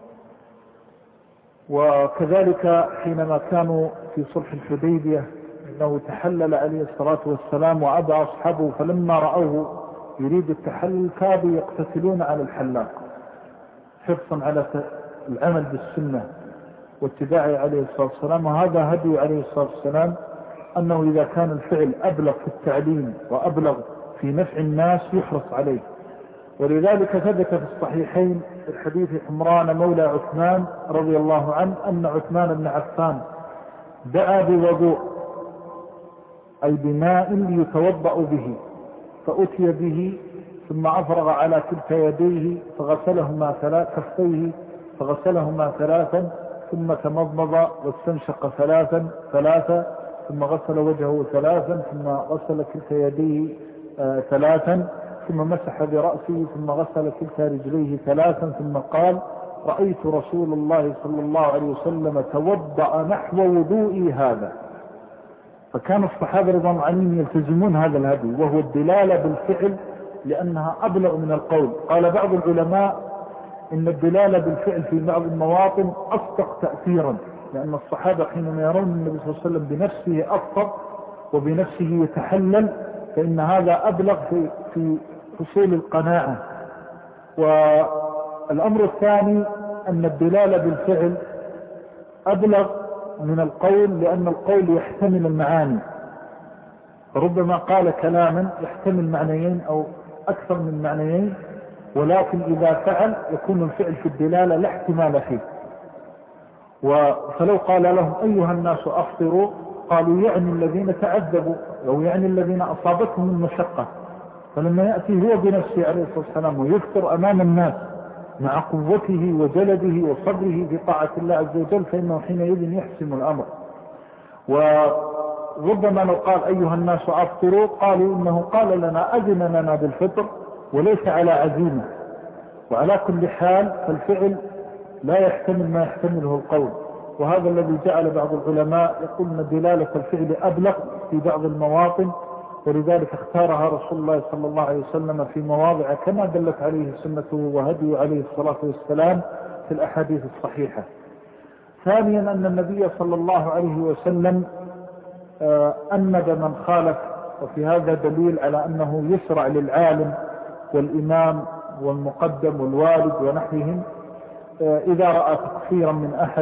وكذلك حينما كانوا في صلح الحديبية أنه تحلل عليه الصلاة والسلام وأبى أصحابه، فلما رأوه يريد التحلل كادوا يقتتلون على الحلاق حرصا على العمل بالسنة واتباعه عليه الصلاة والسلام. وهذا هدي عليه الصلاة والسلام أنه إذا كان الفعل أبلغ في التعليم وأبلغ في نفع الناس يحرص عليه. ولذلك ثبت في الصحيحين الحديث عمران مولى عثمان رضي الله عنه أن عثمان بن عفان دعا بوضوء أي بماء يتوضأ به، فأتي به ثم أفرغ على كلتا يديه فغسلهما كفيه فغسلهما ثلاثا، ثم تمضمض واستنشق ثلاثا، ثم غسل وجهه ثلاثا، ثم غسل كلتا يديه ثلاثا، ثم مسح برأسه، ثم غسل كلتا رجليه ثلاثا، ثم قال رأيت رسول الله صلى الله عليه وسلم توضأ نحو وضوئي هذا. فكان الصحابة رضي الله عنهم يلتزمون هذا الهدي، وهو الدلالة بالفعل لأنها أبلغ من القول. قال بعض العلماء إن الدلالة بالفعل في بعض المواطن أصدق تأثيرا، لأن الصحابة حينما يرون النبي صلى الله عليه وسلم بنفسه أفضل وبنفسه يتحلل فإن هذا أبلغ في حصول القناعة. والأمر الثاني أن الدلالة بالفعل أبلغ من القول، لأن القول يحتمل المعاني، ربما قال كلاما يحتمل معنيين أو أكثر من معنيين، ولكن إذا فعل يكون الفعل في الدلالة لا احتمال فيه. فلو قال لهم أيها الناس أفطروا قالوا يعني الذين تعذبوا أو يعني الذين أصابتهم المشقة، فلما يأتي هو بنفسه عليه الصلاة والسلام ويفطر أمام الناس مع قوته وجلده وصبره في طاعة الله عز وجل فإنه حينئذ يحسم الأمر. وربما لو قال أيها الناس أفطروا قالوا إنه قال لنا أذن لنا بالفطر وليس على عزيمة. وعلى كل حال فالفعل لا يحتمل ما يحتمله القول، وهذا الذي جعل بعض العلماء يقول أن دلالة الفعل أبلغ في بعض المواطن، ولذلك اختارها رسول الله صلى الله عليه وسلم في مواضع كما دلت عليه سنته وهديه عليه الصلاة والسلام في الأحاديث الصحيحة. ثانيا أن النبي صلى الله عليه وسلم أنب من خالف، وفي هذا دليل على أنه يشرع للعالم والإمام والمقدم والوالد ونحوهم إذا رأى تقصيرا من أحد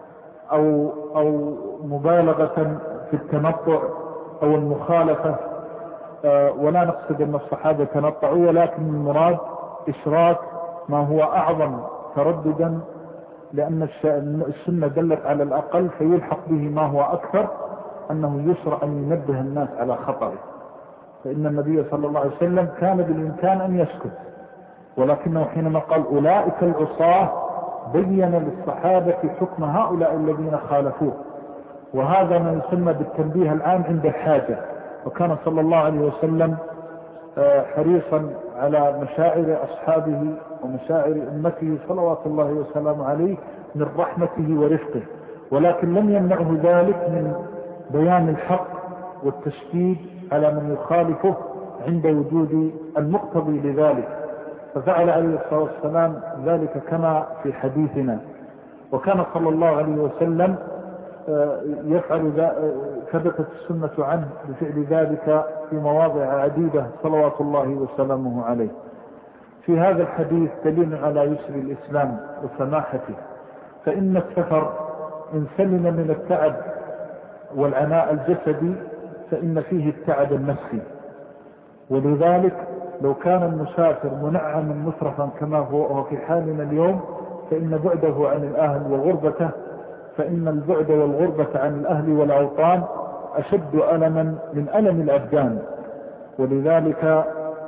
أو مبالغة في التنطع أو المخالفة، ولا نقصد أن الصحابة تنطعوا، ولكن المراد إشراك ما هو أعظم ترددا، لأن السنة دلت على الأقل فيلحق به ما هو أكثر، أنه يشرع أن ينبه الناس على خطره. فإن النبي صلى الله عليه وسلم كان بالإمكان أن يسكت، ولكنه حينما قال أولئك العصاة بين للصحابة حكم هؤلاء الذين خالفوه، وهذا ما يسمى بالتنبيه العام عند الحاجة. وكان صلى الله عليه وسلم حريصا على مشاعر أصحابه ومشاعر أمته صلوات الله وسلامه عليه من رحمته ورفقه، ولكن لم يمنعه ذلك من بيان الحق والتشديد على من يخالفه عند وجود المقتضي لذلك، ففعل عليه الصلاة والسلام ذلك كما في حديثنا. وكان صلى الله عليه وسلم يفعل ثبتت السنة عنه بفعل ذلك في مواضع عديدة صلوات الله وسلامه عليه. في هذا الحديث دليل على يسر الإسلام وسماحته، فإن السفر إن سلم من التعب والعناء الجسدي فإن فيه التعب النفسي، ولذلك لو كان المسافر منعما مترفا كما هو في حالنا اليوم فإن بعده عن الأهل وغربته، فإن البعد والغربة عن الأهل والأوطان أشد ألما من ألم الأبدان. ولذلك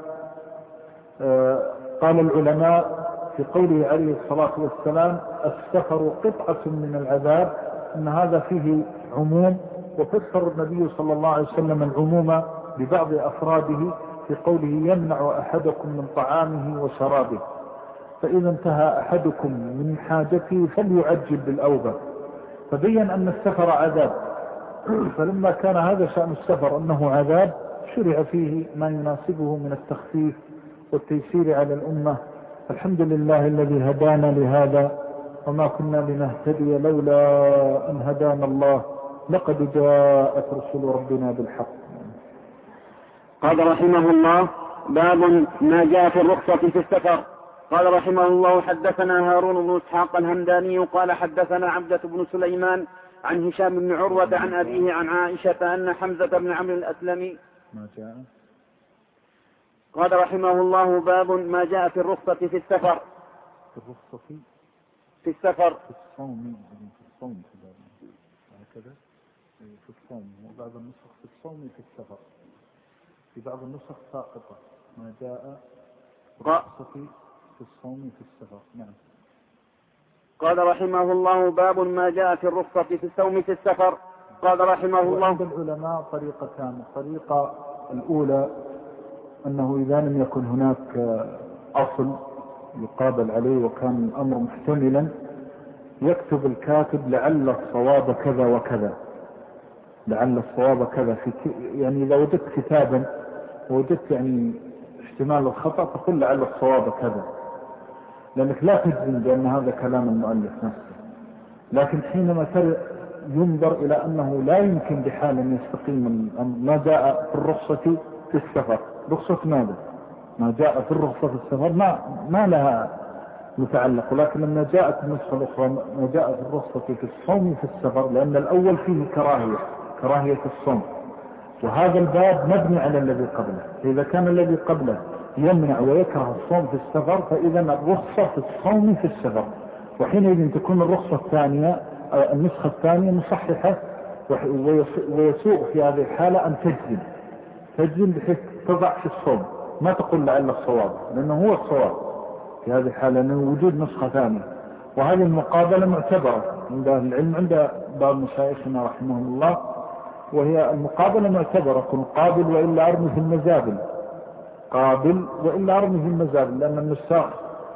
قال العلماء في قوله عليه الصلاة والسلام السفر قطعة من العذاب، إن هذا فيه عموم، وفسر النبي صلى الله عليه وسلم العموم ببعض أفراده في قوله يمنع أحدكم من طعامه وشرابه، فإذا انتهى أحدكم من حاجته فليعجل بالأوبة، فبين أن السفر عذاب. فلما كان هذا شأن السفر أنه عذاب شرع فيه ما يناسبه من التخفيف والتيسير على الأمة. الحمد لله الذي هدانا لهذا وما كنا لنهتدي لولا أن هدانا الله، لقد جاءت رسل ربنا بالحق. قال رحمه الله باب ما جاء في الرخصة في السفر. قال رحمه الله حدثنا هارون بن إسحاق الهمداني قال حدثنا عبدة بن سليمان عن هشام بن عروة عن أبيه عن عائشة أن حمزة بن عمرو الأسلمي ما جاء. قال رحمه الله باب ما جاء في الرخصة في السفر. الرخصة في السفر في الصوم، في الصوم هكذا في الصوم، وبعض النسخ في الصوم في السفر، في بعض النسخ ساقطة ما جاء الرخصة في الصوم في السفر. نعم. قال رحمه الله باب ما جاء في الرخصة في الصوم في السفر. قال رحمه الله عند العلماء طريقتان. الطريقة الأولى أنه إذا لم يكن هناك أصل يقابل عليه وكان الأمر محتملا يكتب الكاتب لعل الصواب كذا وكذا، لعل الصواب كذا يعني إذا وجدت كتابا ووجدت يعني احتمال الخطأ فقل لعل الصواب كذا، لأنك لا تجزم بأن هذا كلام المؤلف نفسه. لكن حينما ينظر إلى أنه لا يمكن بحال أن يستقيم ما جاء في الرخصة في السفر، رخصة ماذا؟ ما جاء في الرخصة في السفر ما لها متعلق، ولكن لما جاءت النسخة الأخرى ما جاء في الرخصة في الصوم في السفر، لأن الأول فيه كراهية الصوم، وهذا الباب مبني على الذي قبله. فإذا كان الذي قبله يمنع ويكره الصوم في السفر فإذا الرخصة في الصوم في السفر، وحينئذ تكون الرخصة الثانية النسخة الثانية مصححة، ويسوء في هذه الحالة أن تجزم بحيث تضع في الصوم، ما تقول لعل الصواب، لأنه هو الصواب في هذه الحالة لأنه وجود نسخة ثانية. وهذه المقابلة معتبرة عند العلم، عند بعض مشايخنا رحمه الله، وهي المقابلة معتبرة، كن قابل وإلا أرمي في المزابل، قابل وإلا أرمي في المزابل، لأن النساخ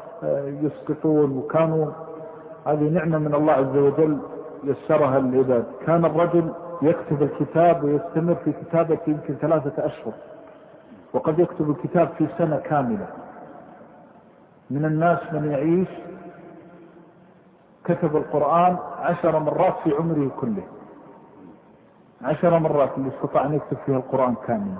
يسقطون، وكانوا هذه نعمة من الله عز وجل يسرها للعباد. كان الرجل يكتب الكتاب ويستمر في كتابته يمكن 3 أشهر، وقد يكتب الكتاب في سنة كاملة. من الناس من يعيش كتب القرآن 10 مرات في عمره كله، 10 مرات اللي استطاع أن يكتب فيها القرآن كاملا.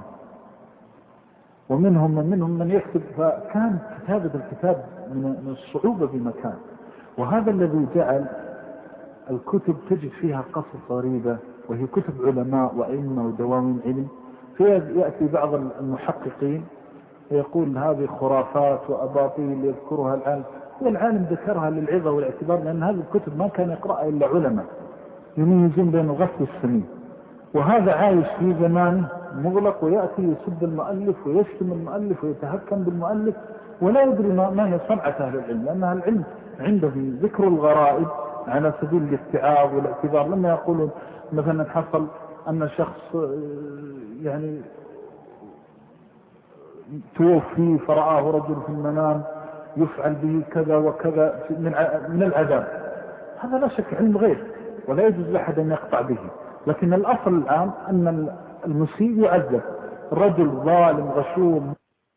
ومنهم من يكتب، فكان كتابة الكتاب من الصعوبة بمكان. وهذا الذي جعل الكتب تجد فيها قصص غريبة، وهي كتب علماء وأئمة ودواوين علم، فيأتي بعض المحققين ويقول هذه خرافات وأباطيل يذكرها العالم، والعالم ذكرها للعظة والاعتبار، لأن هذه الكتب ما كان يقرأها إلا علماء يميزون بين الغث والسمين. وهذا عايش في زمانه مغلق، ويأتي يسب المؤلف ويشتم المؤلف ويتهكم بالمؤلف، ولا يدري ما هي صنعة أهل العلم، لأن أهل العلم عندهم ذكر الغرائب على سبيل الاتعاظ والاعتبار. لما يقولون مثلا حصل أن شخص يعني توفي فرآه رجل في المنام يفعل به كذا وكذا من العذاب، هذا لا شك علم غير ولا يجوز لأحد أن يقطع به. لكن الأصل الآن أن المسيء يعذب، الرجل ظالم غشوم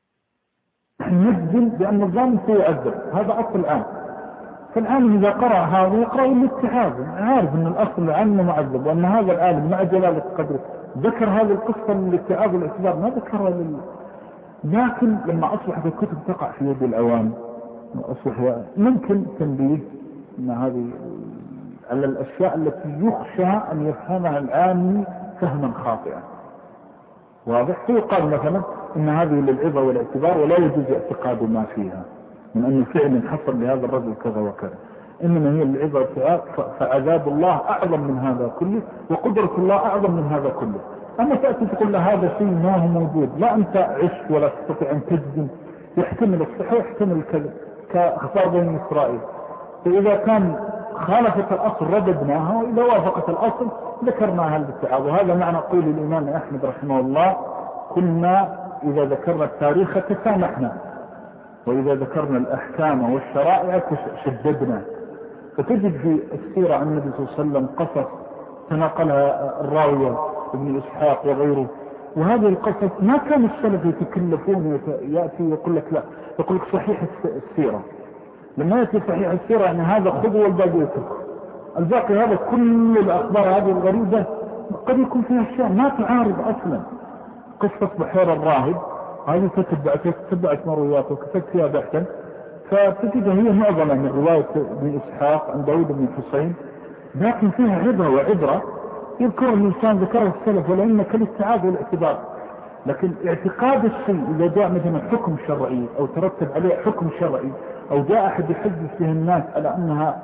نجزم بأن الظالم سيعذب، هذا أصل الآن. فالعالم إذا قرأ هذا يقرأ الاتحاد، عارف أن الأصل العالم معذب، وأن هذا العالم مع جلالة قدره ذكر هذه القصة للاتعاظ والاعتبار، ما ذكرها لكن لما أصبحت الكتب تقع في يد العوام أصبح ممكن تنبيه أن هذه على الأشياء التي يخشى أن يفهمها العامي فهما خاطئا. واضح؟ فيقال مثلا إن هذه للعظة والاعتبار ولا يجوز اعتقاد ما فيها من أن الفعل حصل لهذا الرجل كذا وكذا، إنما هي العظة والاعتبار، فعذاب الله أعظم من هذا كله وقدرة الله أعظم من هذا كله. أما تأتي تقول له هذا شيء ما هو موجود، لا أنت عشت ولا تستطيع أن تجزم، يحتمل الصحة ويحتمل الكذب كأخبار بني إسرائيل. فإذا كان خالفت الأصل رددناها، وإذا وافقت الأصل ذكرناها الاتعاظ. وهذا معنى قول الإمام أحمد رحمه الله: كنا إذا ذكرنا التاريخ تسامحنا، وإذا ذكرنا الأحكام والشرائع شددنا. فتجد في السيرة عن النبي صلى الله عليه وسلم قصص تناقلها الراوية ابن إسحاق وغيره، وهذه القصص ما كان السلف يتكلفون يأتي ويقول لك لا، يقول لك صحيح السيرة. لما يأتي صحيح السيرة يعني هذا خذ والباقي يترك، الباقي هذا كل الأخبار هذه الغريبة قد يكون فيها أشياء ما تعارض أصلا. قصة بحير الراهب هذه تتبعت مروياته وكتبت فيها بحثا، فتجدها هي معظمة من رواية ابن إسحاق عن داود بن حسين، لكن فيها عبرة وعبرة يذكر الإنسان ذكره السلف والعلم كالاستعاذ والاعتبار. لكن اعتقاد الشيء إذا جاء مثلا حكم شرعي أو ترتب عليه حكم شرعي أو جاء أحد يحدث فيه الناس على أنها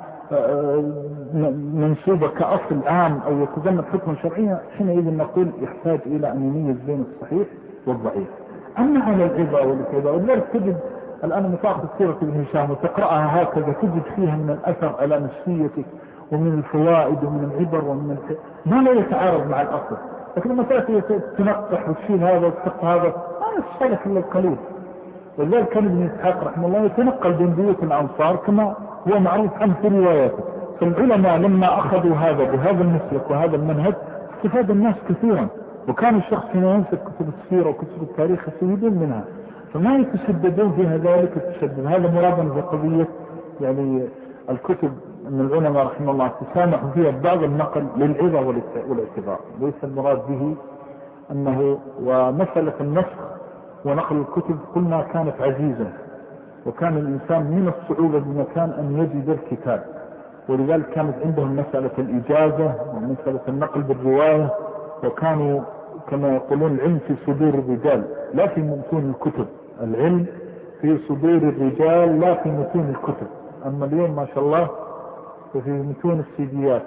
منسوبة كأصل عام أو يتزمن حكم شرعي، حينئذ نقول يحتاج إلى أن يميز بين الصحيح والضعيف. أما على العبا والاعتبار، ولذلك تجد الآن متاخذ سيرة ابن هشام وتقرأها هكذا تجد فيها من الأثر على نفسيتك ومن الفوائد ومن العبر ومن ما لا يتعارض مع الأصل. لكن لما تأتي تنقح وتشيل هذا وتحط هذا ما يصلح إلا القليل. ولذلك كان ابن إسحاق رحمه الله يتنقل بين بيوت الأنصار كما هو معروف عنه في رواياته. فالعلماء لما أخذوا هذا بهذا المسلك وهذا المنهج استفاد الناس كثيرا، وكان الشخص هنا يمسك كتب السيرة وكتب التاريخ يستفيدون منها، فما يتشددون فيها ذلك التشدد. هذا مرادا في قضية يعني الكتب من العلماء رحمه الله تسامحوا فيها بعض النقل للعظة والاعتبار، ليس المراد به أنه. ومسألة النسخ ونقل الكتب قلنا كانت عزيزة، وكان الإنسان من الصعوبة بمكان أن يجد الكتاب، ولذلك كانت عندهم مسألة الإجازة ومسألة النقل بالرواية، وكانوا كما يقولون العلم في صدور الرجال لا في متون الكتب. العلم في صدور الرجال لا في متون الكتب. أما اليوم ما شاء الله في متون السيديات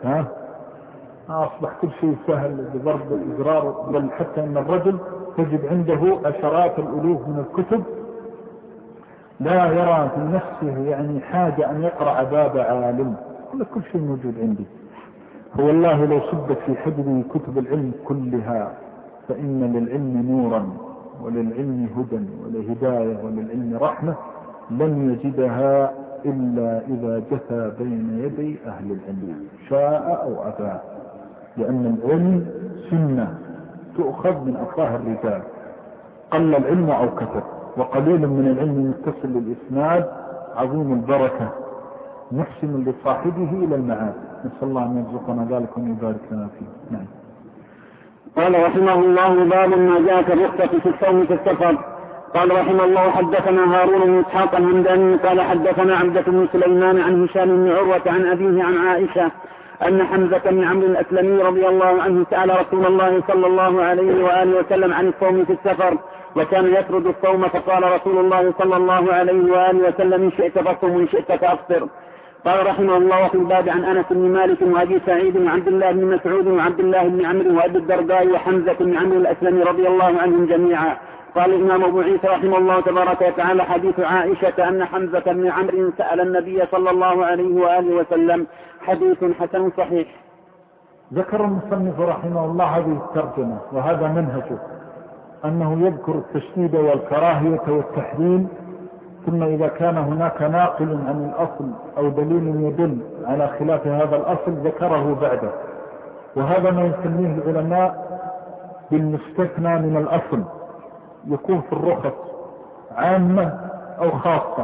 أصبح كل شيء سهل بضرب الإزرار، بل حتى أن الرجل تجد عنده عشرات الألوف من الكتب لا يرى في نفسه يعني حاجة أن يقرأ باب عالم، كل شيء موجود عندي. فوالله لو سبت في حجري كتب العلم كلها فإن للعلم نورا وللعلم هدى ولهداية وللعلم رحمة لن يجدها إلا إذا جثى بين يدي أهل العلم شاء أو أبى، لأن العلم سنة تؤخذ من أفواه الرجال، قل العلم أو كثر، وقليل من العلم يتصل للإسناد عظيم البركة محسن لصاحبه إلى المعاد. نسأل الله أن يرزقنا ذلك وأن يبارك لنا فيه. نعم. قال رحمه الله: باب ما جاء كالرخصة في الصوم في السفر. قال رحمه الله: حدثنا هارون بن إسحاق الهمداني قال حدثنا عبدة بن سليمان عن هشام بن عروة عن أبيه عن عائشة أن حمزة بن عمرو الأسلمي رضي الله عنه سأل رسول الله صلى الله عليه وآله وسلم عن الصوم في السفر، وكان يسرد الصوم، فقال رسول الله صلى الله عليه وآله وسلم: إن شئت فصم وإن شئت فأفطر. قال رحمه الله: وفي الباب عن أنس بن مالك وأبي سعيد وعبد الله بن مسعود وعبد الله بن عمرو وأبي الدرداء وحمزة بن عمرو الأسلمي رضي الله عنهم جميعا، قال الإمام أبو عيسى رحمه الله تبارك وتعالى: حديث عائشة أن حمزة بن عمرو سأل النبي صلى الله عليه وآله وسلم حديث حسن صحيح. ذكر المصنف رحمه الله هذه الترجمة وهذا منهجه، أنه يذكر التشديد والكراهية والتحريم، ثم إذا كان هناك ناقل عن الأصل أو دليل يدل على خلاف هذا الأصل ذكره بعده. وهذا ما يسميه العلماء بالمستثنى من الأصل، يكون في الرخص عامة أو خاصة.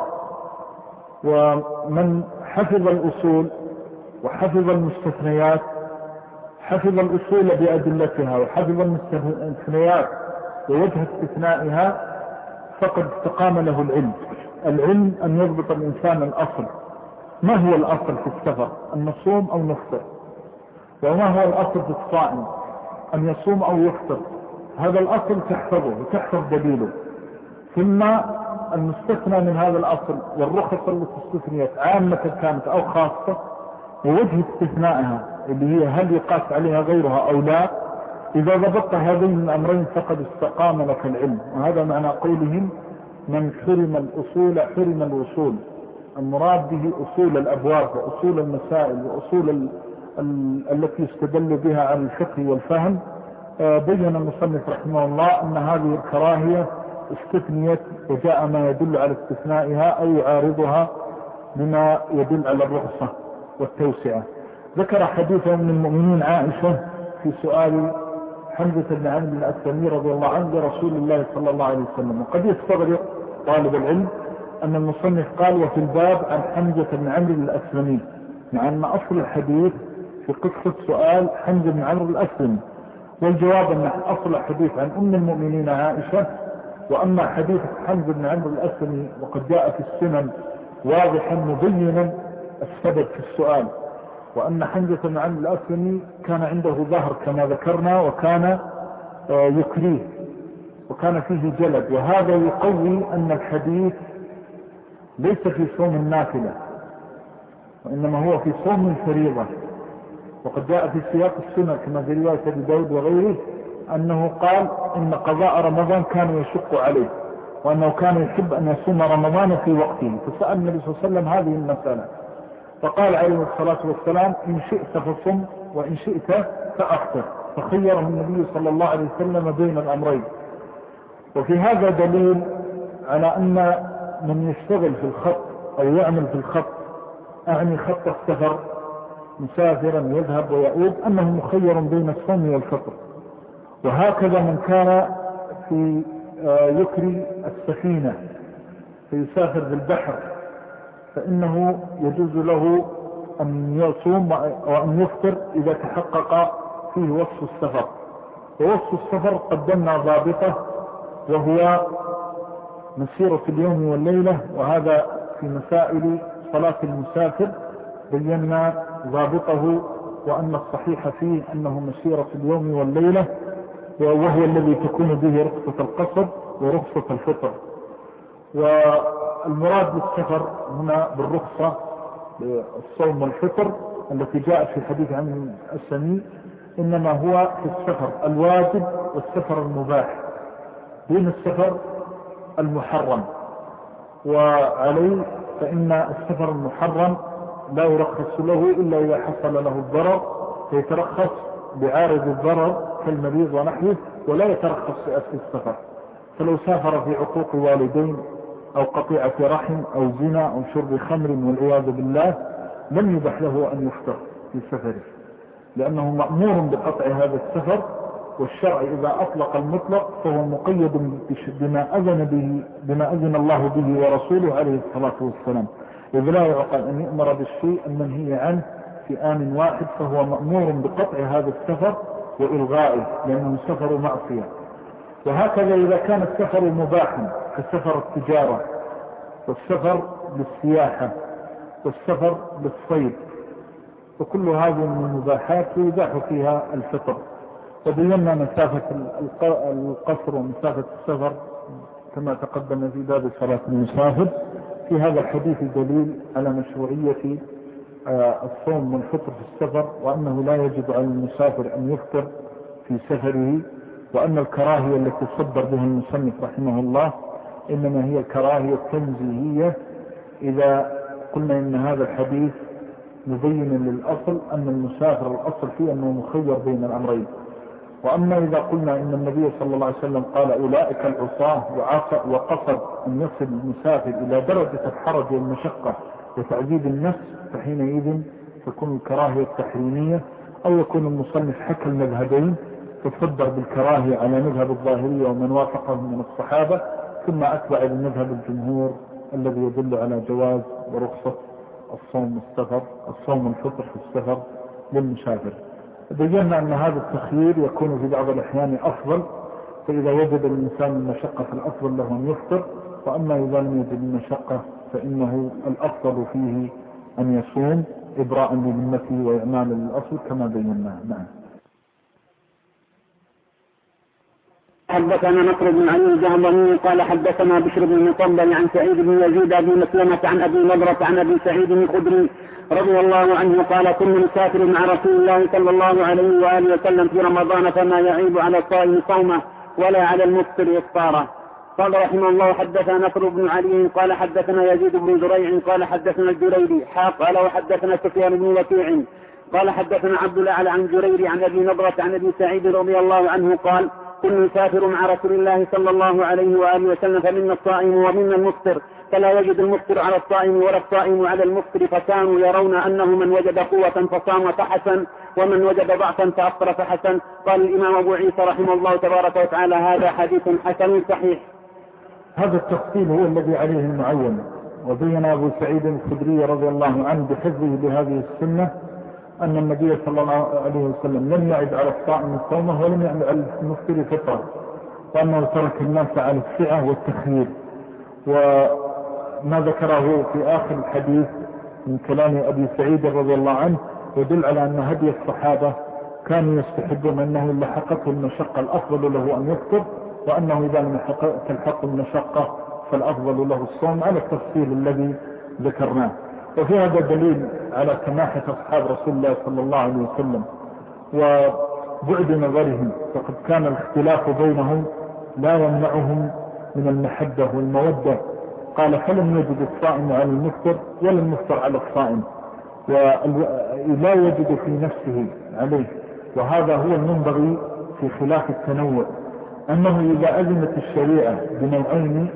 ومن حفظ الأصول وحفظ المستثنيات حفظ الأصول بأدلتها وحفظ المستثنيات ووجه استثنائها فقد استقام له العلم. العلم أن يضبط الإنسان الأصل، ما هو الأصل في السفر؟ أن نصوم أو نفطر. وما هو الأصل في الصائم؟ أن يصوم أو يفطر. هذا الأصل تحفظه وتحفظ دليله. ثم المستثنى من هذا الأصل والرخص التي استثنيت عامة كانت أو خاصة ووجه استثنائها اللي هي هل يقاس عليها غيرها أو لا. إذا ضبطت هذين الأمرين فقد استقام لك العلم. وهذا معنى قولهم: من حرم الأصول حرم الوصول. المراد به أصول الأبواب وأصول المسائل وأصول التي يستدل بها على الفقه والفهم. بين المصنف رحمه الله أن هذه الكراهية استثنيت وجاء ما يدل على استثنائها أو يعارضها بما يدل على الرخصة والتوسعة. ذكر حديث من المؤمنين عائشة في سؤال حمزة بن عمرو الأسلمي رضي الله عنه لرسول الله صلى الله عليه وسلم. وقد يستغرق طالب العلم أن المصنف قال: وفي الباب عن حمزة بن عمرو الأسلمي، مع أن أصل الحديث في قصة سؤال حمزة بن عمرو الأسلمي. والجواب أن أصل الحديث عن أم المؤمنين عائشة. وأما حديث حمزة بن عمرو الأسلمي وقد جاء في السنن واضحا مبينا السبب في السؤال، وأن حمزة بن عمرو الأسلمي كان عنده ظهر كما ذكرنا، وكان يكريه وكان فيه جلد. وهذا يقوي أن الحديث ليس في صوم النافلة وإنما هو في صوم الفريضة. وقد جاء في سياق السنة كما في رواية أبي داود وغيره أنه قال إن قضاء رمضان كان يشق عليه، وأنه كان يحب أن يصوم رمضان في وقته. فسأل النبي صلى الله عليه وسلم هذه المسألة، فقال عليه الصلاة والسلام: إن شئت فصم وإن شئت فأفطر. فخيره النبي صلى الله عليه وسلم بين الأمرين. وفي هذا دليل على أن من يشتغل في الخط أو يعمل في الخط، أعني خط السفر، مسافرا يذهب ويعود، أنه مخير بين الصوم والفطر. وهكذا من كان في يكري السفينة فيسافر بالبحر فإنه يجوز له أن يصوم وأن يفطر إذا تحقق فيه وصف السفر. ووصف السفر قدمنا ضابطه وهو مسيرة اليوم والليلة، وهذا في مسائل صلاة المسافر بينا ضابطه، وأن الصحيح فيه أنه مسيرة اليوم والليلة، وهو الذي تكون به رخصة القصر ورخصة الفطر. والمراد بالسفر هنا بالرخصة الصوم والفطر التي جاءت في الحديث عن السمي إنما هو في السفر الواجب والسفر المباح، دون السفر المحرم. وعليه فإن السفر المحرم لا يرخص له إلا إذا حصل له الضرر، فيترخص بعارض الضرر كالمريض ونحوه، ولا يترخص في أصل السفر. فلو سافر في عقوق والدين أو قطيعة رحم أو زنا أو شرب خمر والعياذ بالله لم يبح له أن يفطر في سفره، لأنه مأمور بقطع هذا السفر. والشرع إذا أطلق المطلق فهو مقيد بما أذن الله به ورسوله عليه الصلاة والسلام. إذ لا يعقل أن يؤمر بالشيء المنهي عنه في آن واحد، فهو مأمور بقطع هذا السفر وإلغائه لأنه سفر معصية. وهكذا إذا كان السفر مباحا كسفر التجارة والسفر للسياحة والسفر للصيد، وكل هذه من المباحات يباح فيها الفطر. وبينا مسافة القصر ومسافة السفر كما تقدم في باب صلاة المسافر. في هذا الحديث دليل على مشروعية الصوم والفطر في السفر، وأنه لا يجب على المسافر أن يفطر في سفره، وأن الكراهية التي صدر بها المصنف رحمه الله إنما هي الكراهية التنزيهية إذا قلنا إن هذا الحديث مبين للأصل أن المسافر الأصل فيه أنه مخير بين الأمرين. وأما إذا قلنا إن النبي صلى الله عليه وسلم قال أولئك العصاة وقصد أن يصل المسافر إلى درجة الحرج والمشقة وتعذيب النفس، فحينئذ تكون الكراهية التحريمية، أو يكون المصنف حكى المذهبين فتصدر بالكراهية على مذهب الظاهرية ومن وافقهم من الصحابة، ثم أتبع بمذهب الجمهور الذي يدل على جواز ورخصة الصوم الفطر في السفر للمسافر. بينا أن هذا التخيير يكون في بعض الأحيان أفضل، فإذا وجد الإنسان المشقة فالأفضل له أن يفطر، وأما إذا لم يجد المشقة فإنه الأفضل فيه أن يصوم إبراء لذمته وإعمالا للأصل كما بينا. نعم. حدثنا نصر بن علي الجهضمي قال حدثنا بشر بن المطلب عن سعيد بن يزيد بن مسلمة عن أبي نضرة عن أبي سعيد الخدري رضي الله عنه قال كنا نسافر مع رسول الله صلى الله عليه وآله وسلم في رمضان فما يعيب على الصائم صومه ولا على المفطر إفطاره. قال رحمه الله حدثنا نصر بن علي قال حدثنا يزيد بن زريع قال حدثنا الجريري قال وحدثنا سفيان بن وكيع قال حدثنا عبد الأعلى عن جريري عن أبي نضرة عن أبي سعيد رضي الله عنه قال كنا نسافر مع رسول الله صلى الله عليه وآله وسلم فمنا الصائم ومنا المفطر فلا يجد المفطر على الصائم ولا الصائم على المفطر، فكانوا يرون أنه من وجد قوة فصام فحسن ومن وجد ضعفا فأفطر فحسن. قال الإمام أبو عيسى رحمه الله تبارك وتعالى هذا حديث حسن صحيح. هذا التفصيل هو الذي عليه المعين. وبين أبو سعيد الخدري رضي الله عنه بحفظه لهذه السنة أن النبي صلى الله عليه وسلم لم يعد على الصائم صومه ولم يعد على المفطر فطره، وأنه ترك الناس على السعة والتخيير. وما ذكره في آخر الحديث من كلام أبي سعيد رضي الله عنه يدل على أن هدي الصحابة كانوا يستحبون أنه لحقته المشقة الأفضل له أن يفطر، وأنه إذا لم تلحق المشقة فالأفضل له الصوم على التفصيل الذي ذكرناه. وفي هذا دليل على سماحة أصحاب رسول الله صلى الله عليه وسلم وبعد نظرهم، فقد كان الاختلاف بينهم لا يمنعهم من المحبة والمودة. قال فلم يجد الصائم على المفطر ولا المفطر على الصائم، ولا يجد في نفسه عليه. وهذا هو المنبغي في خلاف التنوع، أنه إذا أذنت الشريعة بنوعين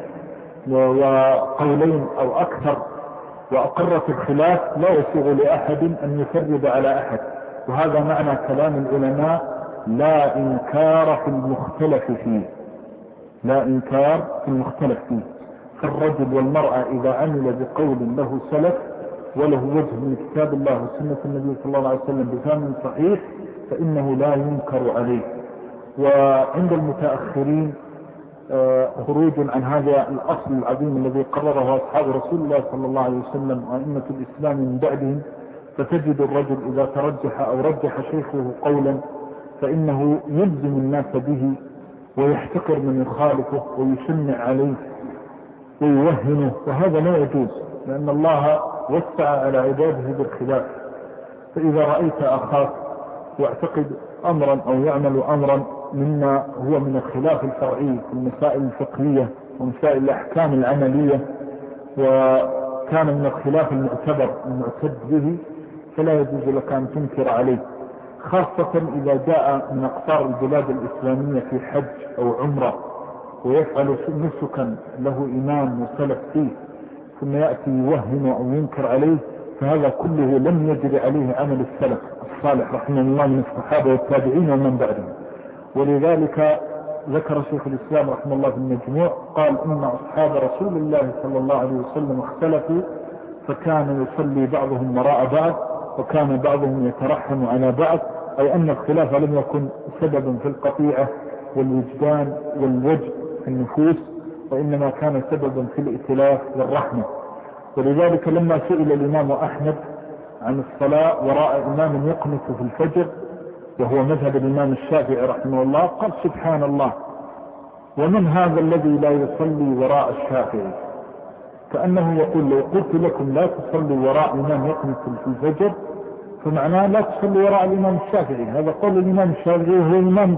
وقولين أو أكثر وأقرت الخلاف لا يسوغ لأحد أن يفرد على أحد. وهذا معنى كلام العلماء لا إنكار في المختلف فيه، لا إنكار في المختلف فيه. فالرجل والمرأة إذا عمل بقول له سلف وله وجه من كتاب الله وسنة النبي صلى الله عليه وسلم بفهم صحيح فإنه لا ينكر عليه. وعند المتأخرين خروج عن هذا الأصل العظيم الذي قرره أصحاب رسول الله صلى الله عليه وسلم وأئمة الإسلام من بعدهم، فتجد الرجل إذا ترجح أو رجح شيخه قولا فإنه يلزم الناس به ويحتقر من يخالفه ويشنع عليه ويوهنه، وهذا لا يجوز، لأن الله وسع على عباده بالخلاف. فإذا رأيت أخاك واعتقد أمرا أو يعمل أمرا مما هو من الخلاف الفرعي في المسائل الفقهية ومسائل الأحكام العملية وكان من الخلاف المعتبر المعتد به، فلا يجوز لك أن تنكر عليه، خاصة إذا جاء من أقطار البلاد الإسلامية في حج أو عمرة ويفعل نسكا له إمام وسلف فيه ثم يأتي يوهن أو ينكر عليه، فهذا كله لم يجري عليه عمل السلف الصالح رحمه الله من الصحابة والتابعين ومن بعدهم. ولذلك ذكر شيخ الإسلام رحمه الله في المجموع قال إن أصحاب رسول الله صلى الله عليه وسلم اختلفوا، فكان يصلي بعضهم وراء بعض وكان بعضهم يترحم على بعض، أي أن الخلاف لم يكن سببا في القطيعة والوجدان والوجد في النفوس، وإنما كان سببا في الائتلاف والرحمة. ولذلك لما سئل الإمام أحمد عن الصلاة وراء إمام يقنط في الفجر وهو مذهب الإمام الشافعي رحمه الله قال سبحان الله، ومن هذا الذي لا يصلي وراء الشافعي؟ كأنه يقول لو قلت لكم لا تصلي وراء إمام يقنط في الفجر فمعناه لا تصلي وراء الإمام الشافعي. هذا قول الإمام الشافعي هو إمام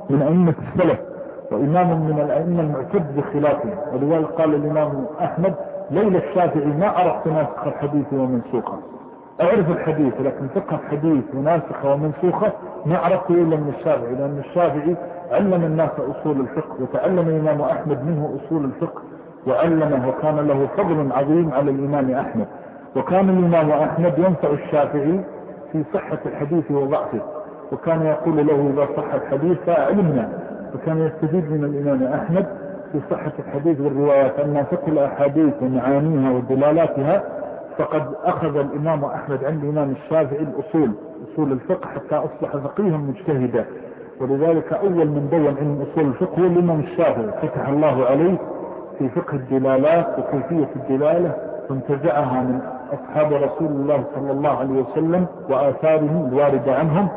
من أئمة السلف وإمام من الأئمة المعتد بخلافه. ولذلك قال الإمام أحمد لولا الشافعي ما عرفت ناسخ الحديث ومنسوخه. أعرف الحديث لكن فقه الحديث وناسخه ومنسوخه ما عرفته إلا من الشافعي، لأن الشافعي علم الناس أصول الفقه، وتعلم الإمام أحمد منه أصول الفقه وعلمه، وكان له فضل عظيم على الإمام أحمد. وكان الإمام أحمد ينفع الشافعي في صحة الحديث وضعفه، وكان يقول له إذا صح الحديث فأعلمنا، وكان يستفيد من الإمام أحمد في صحة الحديث والروايات. أما فقه الأحاديث ومعانيها ودلالاتها فقد أخذ الإمام أحمد عند الإمام الشافعي أصول الفقه حتى أصبح فقيها مجتهدا. ولذلك أول من دون علم أصول الفقه هو الإمام الشافعي، فتح الله عليه في فقه الدلالات وكيفية الدلالة، وانتزعها من أصحاب رسول الله صلى الله عليه وسلم وآثارهم الواردة عنهم،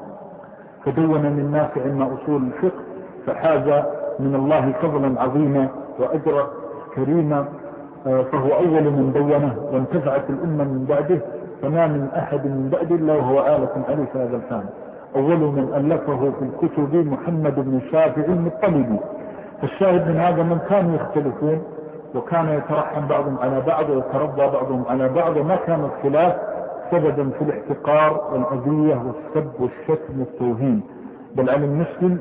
فدون من نافع ما أصول الفقه، فحاز من الله فضلا عظيما وأجرا كريما، فهو أول من دونه، وانتفعت الأمة من بعده، فما من أحد من بعده إلا وهو آلة عليه في هذا الفهم. أول من ألفه في الكتب محمد بن شافع المطلبي. فالشاهد من هذا من كانوا يختلفون، وكان يترحم بعضهم على بعض ويترضى بعضهم على بعض، وما كان الخلاف سببا في الاحتقار والأذية والسب والشتم والتوهين. بل على المسلم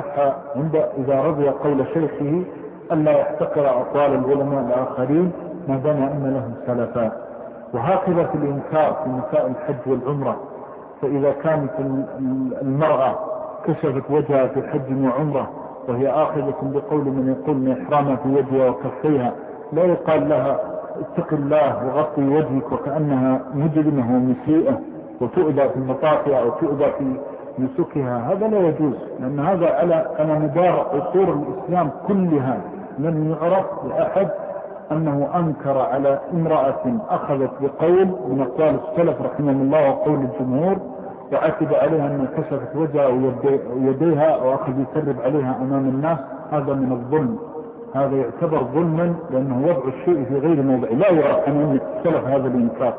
إذا رضي قول شيخه ألا يحتقر أقوال العلماء الآخرين ما دام أن لهم سلفا. وهكذا في الإنكار في مسائل الحج والعمرة، فإذا كانت المرأة كشفت وجهها في حج وعمرة وهي آخذة بقول من يقول من إحرامها في وجهها وكفيها، لا يقال لها اتق الله وغطي وجهك وكأنها مجرمة ومسيئة وتؤذى في المطاقع أو تؤذى في نسكها. هذا لا يجوز، لأن هذا على مدار عصور الإسلام كلها لم يعرف لأحد أنه أنكر على امرأة أخذت بقول من أقوال السلف رحمه الله وقول الجمهور وعتب عليها أن كشفت وجهها ويديها وأخذ يسرب عليها أمام الناس. هذا من الظلم، هذا يعتبر ظلما، لأنه وضع الشيء في غير موضع، لا يعرف أن السلف هذا الإنكار.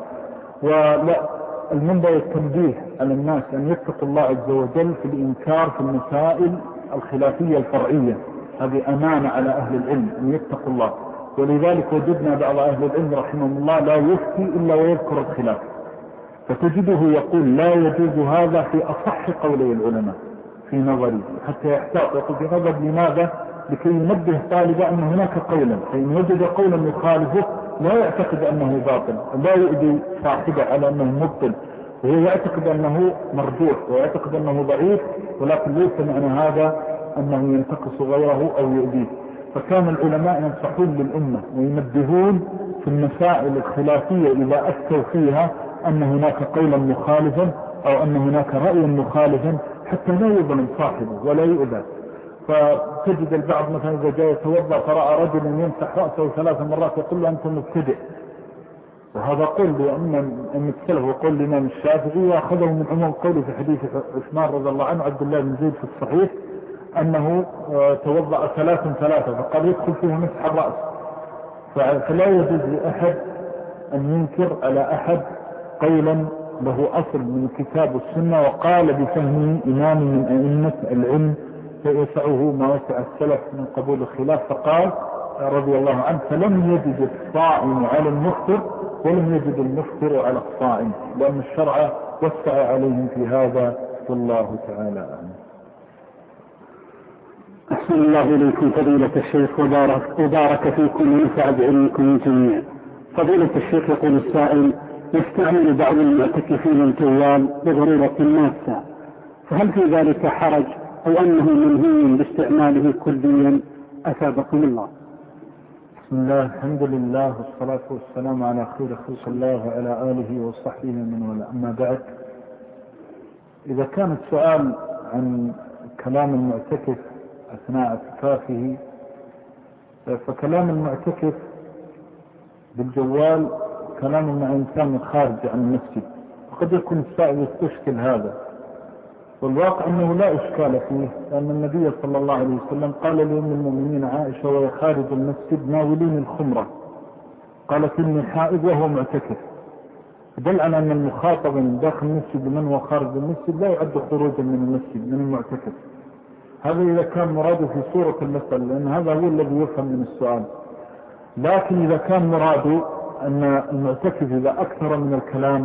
ولا المنبغي التنبيه على الناس أن يتقوا الله عز وجل في الإنكار في المسائل الخلافية الفرعية. هذه أمانة على أهل العلم أن يتقوا الله. ولذلك وجدنا بعض أهل العلم رحمه الله لا يفتي إلا ويذكر الخلاف، فتجده يقول لا يجوز هذا في أصح قولي العلماء في نظري، حتى يحتاط يقول في نظر لماذا؟ لكي ينبه طالب أن هناك قولا، فإن وجد قولا يخالفه لا يعتقد أنه باطل، لا يؤذي صاحبه على أنه مبطل، وهو يعتقد أنه مرجوح ويعتقد أنه ضعيف، ولكن ليس معنى هذا أنه ينتقص غيره أو يؤذيه. فكان العلماء ينصحون للأمة وينبهون في المسائل الخلافية إذا أفتوا فيها أن هناك قولا مخالفا أو أن هناك رأيا مخالفا، حتى لا يظلم صاحبه ولا يؤذى. فتجد البعض مثلا إذا جاء يتوضأ فرأى رجل يمسح رأسه 3 مرات يقول له أنت مبتدئ، وهذا قول لأن السلف وقول الإمام الشافعي، وأخذه من عموم قوله في حديث عثمان رضي الله عنه عبد الله بن زيد في الصحيح أنه توضأ 3 فقال يدخل فيها مسح الرأس. فلا يجوز لأحد أن ينكر على أحد قولا له أصل من الكتاب والسنة وقال بفهمه إمام من أئمة العلم فيسعه ما وسع السلف من قبول الخلاف. فقال رضي الله عنه فلم يجد الصائم على المفطر ولم يجد المفطر على الصائم، لأن الشرع وسع عليهم في هذا، والله تعالى أعلم. أحسن الله إليكم فضيلة الشيخ وبارك فيكم ونفع بعلمكم جميعا. فضيلة الشيخ يقول السائل: يستعمل بعض المعتكفين الجوال بضرورة ماسة، فهل في ذلك حرج أو أنه منهي باستعماله كليا؟ أثابكم الله. بسم الله، الحمد لله والصلاة والسلام على خير خلق الله وعلى آله وصحبه من ولا. أما بعد، إذا كان السؤال عن كلام المعتكف أثناء اعتكافه، فكلام المعتكف بالجوال كلام مع إنسان خارج عن المسجد، وقد يكون السائل يستشكل هذا، والواقع أنه لا إشكال فيه، لأن النبي صلى الله عليه وسلم قال لأم المؤمنين عائشة وهي خارج المسجد: ناولين الخمرة، قالت إني حائض وهو معتكف، دل على أن المخاطب من داخل المسجد من هو خارج المسجد لا يعد خروجا من المسجد من المعتكف. هذا إذا كان مراده في صورة المثل، لأن هذا هو الذي يفهم من السؤال. لكن إذا كان مراده أن المعتكف إذا أكثر من الكلام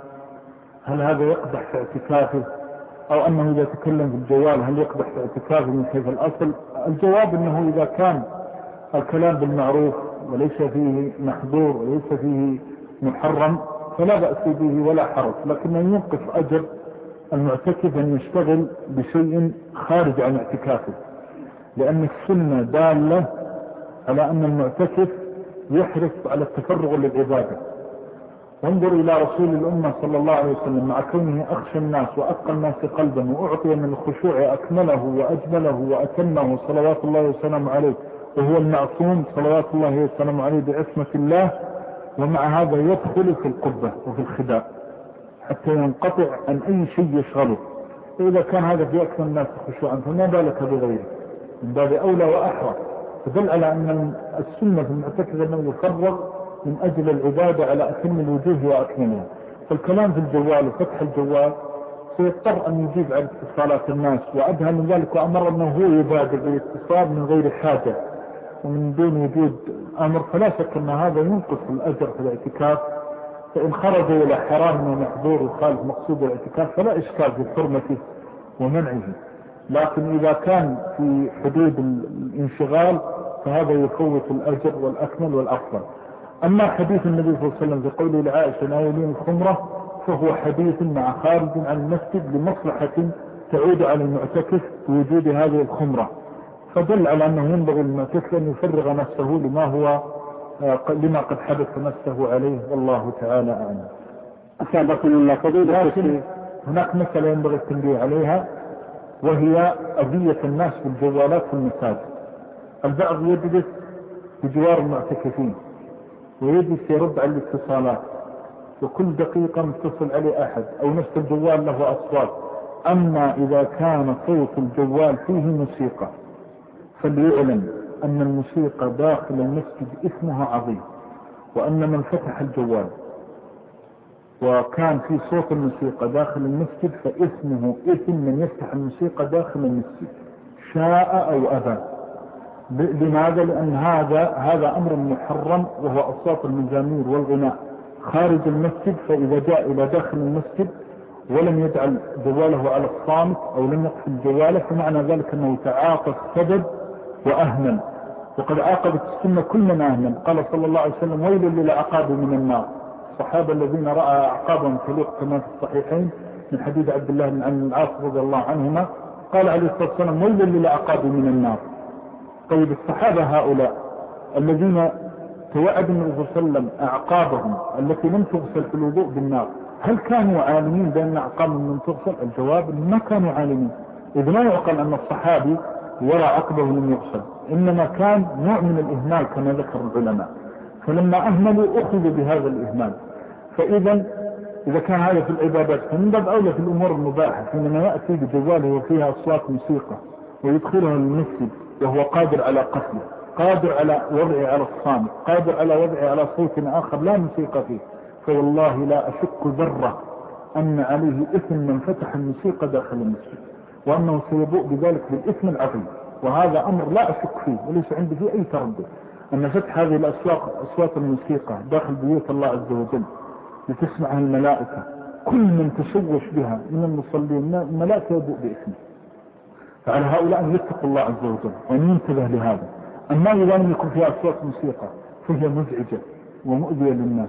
هل هذا يقدح في اعتكافه، أو أنه إذا تكلم في الجوال هل يقدح في اعتكافه من حيث الأصل؟ الجواب أنه إذا كان الكلام بالمعروف وليس فيه محظور وليس فيه محرم فلا بأس به ولا حرج، لكن ينقص أجر المعتكف أن يشتغل بشيء خارج عن اعتكافه، لأن السنة دالة على أن المعتكف يحرص على التفرغ للعبادة. وانظر إلى رسول الأمة صلى الله عليه وسلم مع كونه أخشى الناس وأتقى الناس قلبا وأعطي من الخشوع أكمله وأجمله وأتمه صلوات الله وسلامه عليه، وهو المعصوم صلوات الله وسلامه عليه بعصمة الله، ومع هذا يدخل في القبة وفي الخداع حتى ينقطع عن أي شيء يشغله. فإذا كان هذا في أكثر الناس خشوعا فما بالك بغيره، من باب أولى وأحرى. فدل على أن السنة في المعتكف أنه يفرغ من أجل العبادة على أتم الوجوه وأكملها. فالكلام في الجوال وفتح الجوال سيضطر أن يجيب على اتصالات الناس، وأدهى من ذلك وأمر أنه هو يبادر بالاتصال من غير حاجة ومن دون وجود أمر، فلا شك أن هذا ينقص الأجر في الاعتكاف. فإن خرج إلى حرام ومحظور وخالف مقصود الاعتكاف فلا إشكال في حرمته ومنعه، لكن إذا كان في حدود الانشغال فهذا يفوت الأجر والأكمل والأفضل. أما حديث النبي صلى الله عليه وسلم في قوله لعائشة ناولين الخمرة فهو حديث مع خارج عن المسجد لمصلحة تعود على المعتكف بوجود هذه الخمرة، فدل على أنه ينبغي للمعتكف أن يفرغ نفسه لما قد حدث نفسه عليه، والله تعالى أعلم. أسابقكم الله فضيلة. لكن هناك مسألة ينبغي التنبيه عليها، وهي أذية الناس بالجوالات في المساجد. البعض يجلس بجوار المعتكفين ويجلس يرد على الاتصالات، وكل دقيقة متصل عليه أحد أو نفس الجوال له أصوات. أما إذا كان صوت الجوال فيه موسيقى فليعلم أن الموسيقى داخل المسجد إثمها عظيم، وأن من فتح الجوال وكان في صوت الموسيقى داخل المسجد فإثمه إثم من يفتح الموسيقى داخل المسجد شاء أو أبى. لماذا؟ لأن هذا أمر محرم، وهو أصوات المزامير والغناء خارج المسجد. فإذا جاء إلى داخل المسجد ولم يجعل جواله على الصامت أو لم يقفل جواله فمعنى ذلك أنه تعاطى السبب وأهمل، وقد عاقبت السنة كل من أهمل. قال صلى الله عليه وسلم ويل للعقاب من النار. الصحابة الذين رأى أعقابهم تليق كما في الصحيحين من حديث عبد الله بن عمرو بن العاص رضي الله عنهما قال عليه الصلاة والسلام ويل للعقاب من النار. طيب الصحابة هؤلاء الذين توعد النبي صلى الله عليه وسلم أعقابهم التي لم تغسل في الوضوء بالنار، هل كانوا عالمين بأن أعقابهم لم تغسل؟ الجواب ما كانوا عالمين. إذ ما يعقل أن الصحابي ولا عقبه لم يغسل، إنما كان نوع من الإهمال كما ذكر العلماء، فلما أهملوا أخذوا بهذا الإهمال. إذا كان هذا في العبادات فمن باب أولى في الأمور المباحة، حينما يأتي بجواله وفيها أصوات موسيقى ويدخلها المسجد وهو قادر على قتله، قادر على وضعه على الصامت، قادر على وضعه على صوت آخر لا موسيقى فيه، فوالله لا أشك ذرة أن عليه إثم من فتح الموسيقى داخل المسجد، وأنه سيبوء بذلك بالإثم العظيم. وهذا أمر لا أشك فيه وليس عندي فيه أي تردد، أن فتح هذه الأصوات الموسيقى داخل بيوت الله عز وجل لتسمعها الملائكة، كل من تشوش بها من المصلين الملائكة يبوء بإثمه. فعلى هؤلاء أن يتقوا الله عز وجل وأن ينتبه لهذا. أما إذا لم يكن فيها أصوات موسيقى فهي مزعجة ومؤذية للناس.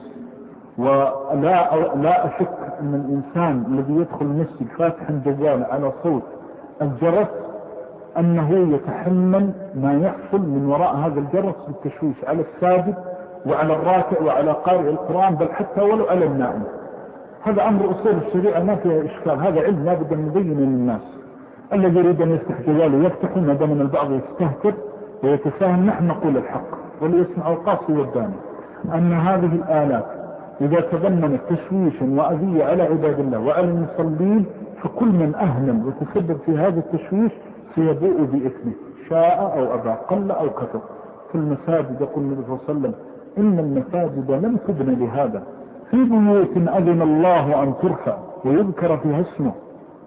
ولا أشك أن الإنسان الذي يدخل المسجد فاتحا جواله على صوت الجرس أنه يتحمل ما يحصل من وراء هذا الجرس بالتشويش على الساجد وعلى الراكع وعلى قارئ القرآن، بل حتى ولو على النائم. هذا أمر أصول الشريعة ما فيها إشكال، هذا علم لا بد أن نبين للناس. الذي يريد أن يفتح جواله يفتح، ما دام البعض يستهتر ويتفاهم نحن نقول الحق وليسمع القاصي والداني، أن هذه الآلات إذا تضمنت تشويشا وأذية على عباد الله وعلى المصلين فكل من أهمل وتسبب في هذا التشويش سيبوء بإثمه شاء أو أبى، قل أو كثر. في المساجد يقول النبي صلى الله عليه وسلم إن المساجد لم تبن لهذا، في بيوت أذن الله أن ترفع ويذكر فيها اسمه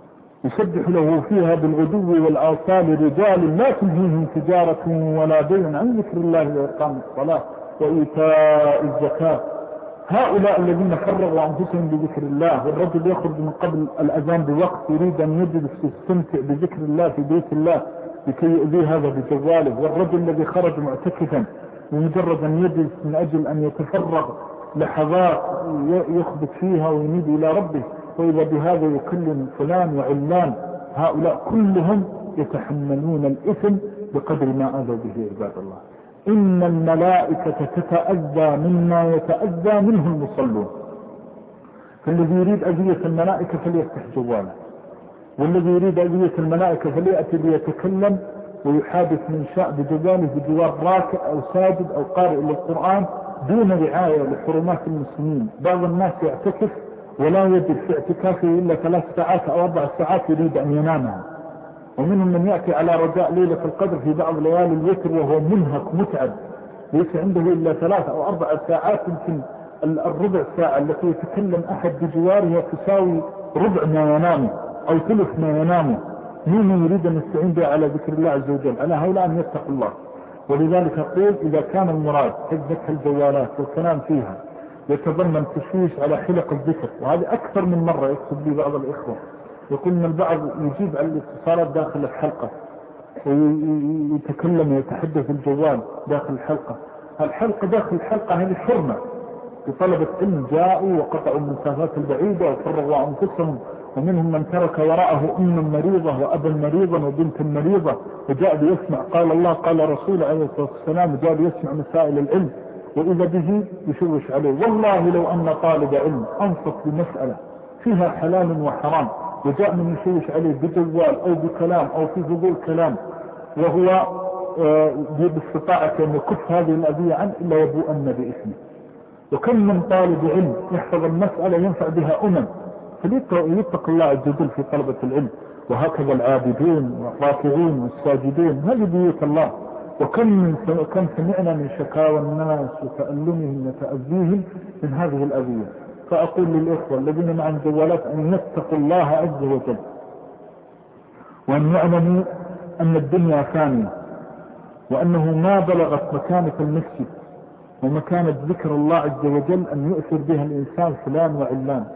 يسبح له فيها بالغدو والآصال رجال لا تلهيهم تجارة ولا بيع عن ذكر الله وإقام الصلاة وإيتاء الزكاة. هؤلاء الذين فرغوا أنفسهم بذكر الله، والرجل يخرج من قبل الأذان بوقت يريد أن يجلس يستمتع بذكر الله في بيت الله لكي يؤذي هذا بجواله، والرجل الذي خرج معتكفا بمجرد أن يجلس من أجل أن يتفرغ لحظات يخبط فيها وينيب إلى ربه، وإذا بهذا يكلم فلان وعلان. هؤلاء كلهم يتحملون الإثم بقدر ما آذوا به عباد الله. إن الملائكة تتأذى مما يتأذى منه المصلون، فالذي يريد أذية الملائكة فليفتح جواله، والذي يريد أذية الملائكة فليأتي ليتكلم ويحادث من شاء بجواله بجوار راكع أو ساجد أو قارئ للقرآن دون رعاية لحرمات المسلمين. بعض الناس يعتكف ولا يجد في اعتكافه إلا 3 ساعات أو 4 ساعات يريد أن ينامها، ومنهم من يأتي على رجاء ليلة القدر في بعض ليالي الوتر وهو منهك متعب، ليس عنده إلا 3 أو 4 ساعات، يمكن الربع ساعة التي يتكلم أحد بجواره تساوي ربع ما ينامه أو ثلث ما ينامه. مين يريد أن يستعين به على ذكر الله عز وجل؟ على هؤلاء أن يتقوا الله. ولذلك أقول إذا كان المراد حفظ الجوالات والكلام فيها يتضمن تشويش على حلق الذكر، وهذه أكثر من مرة يكتب لي بعض الإخوة يقول أن البعض يجيب على الاتصالات داخل الحلقة ويتكلم ويتحدث الجوال داخل الحلقة. الحلقة داخل الحلقة هذه حرمة لطلبة علم جاءوا وقطعوا المسافات البعيدة وفرغوا أنفسهم، ومنهم من ترك وراءه أم مريضة وأبا مريضا وبنت مريضة وجاء ليسمع قال الله قال رسول عليه الصلاة والسلام، وجاء ليسمع مسائل العلم، وإذا به يشوش عليه. والله لو أن طالب علم أنصت بمسألة فيها حلال وحرام وجاء من يشوش عليه بجوال أو بكلام أو في فضول كلام وهو باستطاعة أن يكف هذه الأذية عنه إلا يبوءن بإثمه. وكم من طالب علم يحفظ المسألة ينفع بها فليتق الله عز وجل في طلبة العلم. وهكذا العابدين والراكعين والساجدين هذه بيوت الله. وكم سمعنا من شكاوى الناس وتألمهم وتأذيهم من هذه الأذية. فأقول للإخوة الذين مع الجوالات أن يتقوا الله عز وجل، وأن يعلموا أن الدنيا فانية، وأنه ما بلغت مكانة المسجد ومكانة ذكر الله عز وجل أن يؤثر بها الإنسان فلان وعلان.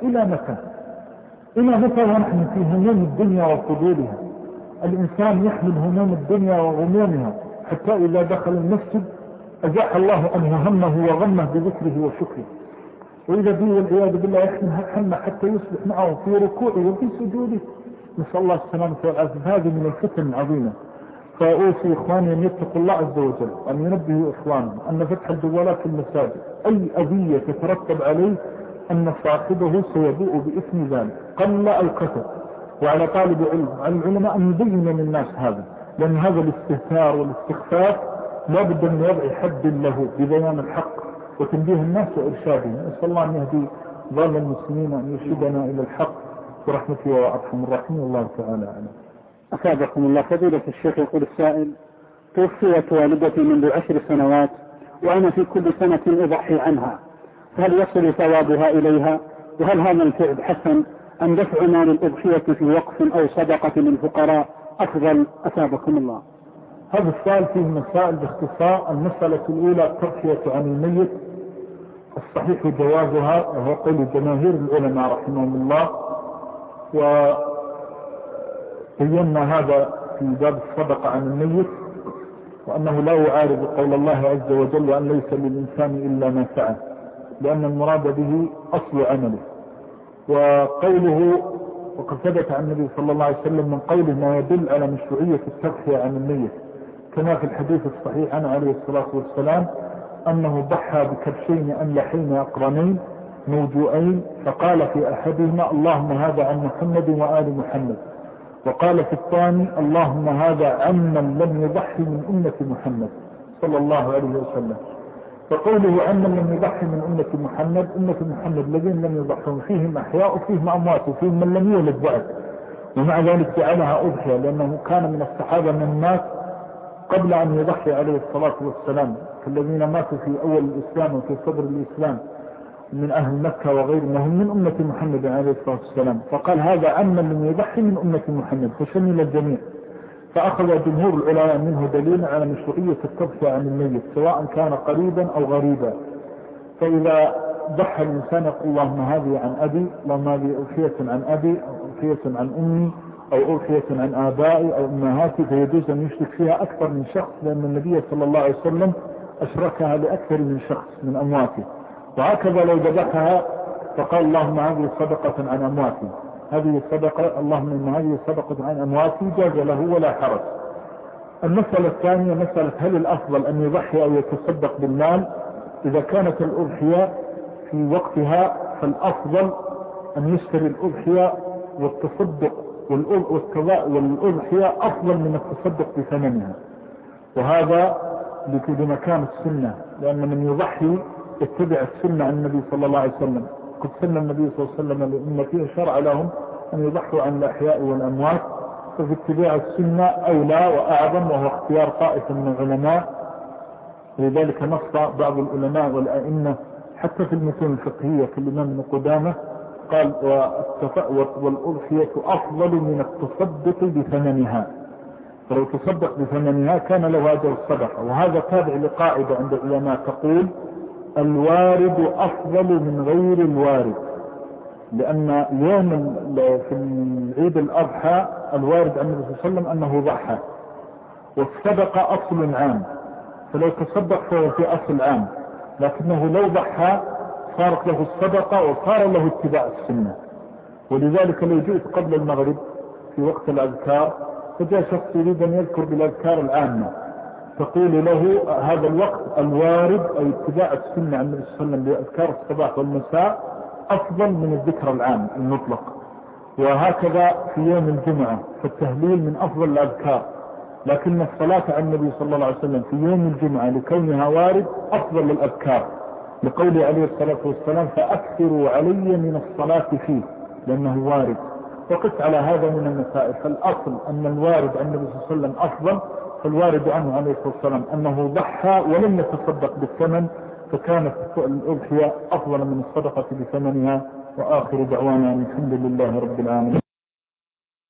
إلى متى ونحن في هموم الدنيا وفضولها؟ الإنسان يحمل هموم الدنيا وغمومها حتى إذا دخل المسجد أزاح الله عنه همه وغمه بذكره وشكره، وإذا به والعياذ بالله يحمل همه حتى يصبح معه في ركوعه وفي سجوده، نسأل الله السلامة والعافية. هذه من الفتن العظيمة. فأوصي إخواني أن يتقوا الله عز وجل، أن ينبهوا إخوانهم أن فتح الجوالات في المساجد أي أذية تترتب عليه أن صاحبه سيبوء بإثم ذلك قل أو كثر. وعلى طالب علم على العلماء أن يبين للناس هذا، لأن هذا الاستهتار والاستخفاف لا بد أن يضع حد له ببيان الحق وتنبيه الناس وإرشادهم. نسأل الله أن يهدي ظل المسلمين وأن يرشدنا إلى الحق برحمته وأرحم الراحمين. الله تعالى أعلم. أفادكم الله. فضيلة الشيخ يقول السائل: توفيت والدتي منذ 10 سنوات وأنا في كل سنة أضحي عنها، هل يصل ثوابها إليها؟ وهل هذا الفعل حسن أم دفع مال الأضحية في وقف أو صدقة للفقراء أفضل؟ أثابكم الله. هذا السؤال فيه مسائل باختصار. المسألة الأولى التضحية عن الميت، الصحيح جوازها وهو قول جماهير العلماء رحمهم الله، وبينا هذا في باب الصدقة عن الميت، وأنه لا يعارض قول الله عز وجل وأن ليس للإنسان إلا ما سعى، لأن المراد به أصل عمله. وقوله وقد ثبت عن النبي صلى الله عليه وسلم من قوله ما يدل على مشروعية التضحية عن الميت، كما في الحديث الصحيح عنه عليه الصلاة والسلام أنه ضحى بكبشين أملحين أقرنين موجوعين، فقال في أحدهما اللهم هذا عن محمد وآل محمد، وقال في الثاني اللهم هذا عمن لم يضحي من أمة محمد صلى الله عليه وسلم. فقوله عمن لم يضحي من أمة محمد الذين لم يضحوا فيهم أحياء وفيهم أموات وفيهم من لم يولد بعد، ومع ذلك جعلها أضحية لأنه كان من الصحابة من مات قبل أن يضحي عليه الصلاة والسلام، فالذين ماتوا في أول الإسلام وفي صدر الإسلام. من أهل مكة وغيرهم من أمة محمد عليه الصلاة والسلام، فقال هذا عما من يضحي من أمة محمد فشمل الجميع. فأخذ جمهور العلماء منه دليل على مشروعية التضحية عن الميت سواء كان قريبا أو غريبا. فإذا ضحى الإنسان يقول اللهم هذه عن أبي، اللهم هذه أضحية عن أبي أو أضحية عن أمي أو أضحية عن آبائي أو أمهاتي، فيجوز أن يشرك فيها أكثر من شخص، لأن النبي صلى الله عليه وسلم أشركها لأكثر من شخص من أمواته. وهكذا لو ذبحها فقال اللهم هذه صدقة عن أمواتي، هذه صدقة، اللهم إن هذه صدقة عن أمواتي، جاز له ولا حرج. المسألة الثانية مسألة هل الأفضل أن يضحي أو يتصدق بالمال؟ إذا كانت الأضحية في وقتها فالأفضل أن يشتري الأضحية والتصدق والأضحية أفضل من التصدق بثمنها، وهذا لمكان السنة، لأن من يضحي يتبع السنة عن النبي صلى الله عليه وسلم. قد سنة النبي صلى الله عليه وسلم لأمته شرع لهم أن يضحوا عن الأحياء والأموات، ففي اتباع السنة أولى وأعظم، وهو اختيار طائفة من العلماء. لذلك نص بعض العلماء والأئمة حتى في المتون الفقهية كالإمام ابن قدامة قال والأضحية أفضل من التصدق بثمنها، فلو تصدق بثمنها كان له أجر الصدقة. وهذا تابع لقاعدة عند العلماء تقول الوارد أفضل من غير الوارد، لأن يوم في العيد الأضحى الوارد عن النبي صلى الله عليه وسلم أنه ضحى، والصدقة أصل عام، فلو تصدق فهو في أصل عام، لكنه لو ضحى صارت له الصدقة وصار له اتباع السنة. ولذلك لو جئت قبل المغرب في وقت الأذكار فجاء شخص يريد أن يذكر بالأذكار العامة، تقول له هذا الوقت الوارد أي اتباع السنة عن النبي صلى الله عليه وسلم بأذكار الصباح والمساء أفضل من الذكر العام المطلق. وهكذا في يوم الجمعة فالتهليل من أفضل الأذكار، لكن الصلاة على النبي صلى الله عليه وسلم في يوم الجمعة لكونها وارد أفضل للأذكار، لقوله عليه الصلاة والسلام فأكثروا علي من الصلاة فيه لأنه وارد. وقس على هذا من المسائل، فالأصل أن الوارد عن النبي صلى الله عليه وسلم أفضل، فالوارد عنه عليه الصلاة والسلام أنه ضحى ولم يتصدق بالثمن، فكانت الأضحية أفضل من الصدقة بثمنها. وآخر دعوانا الحمد لله رب العالمين.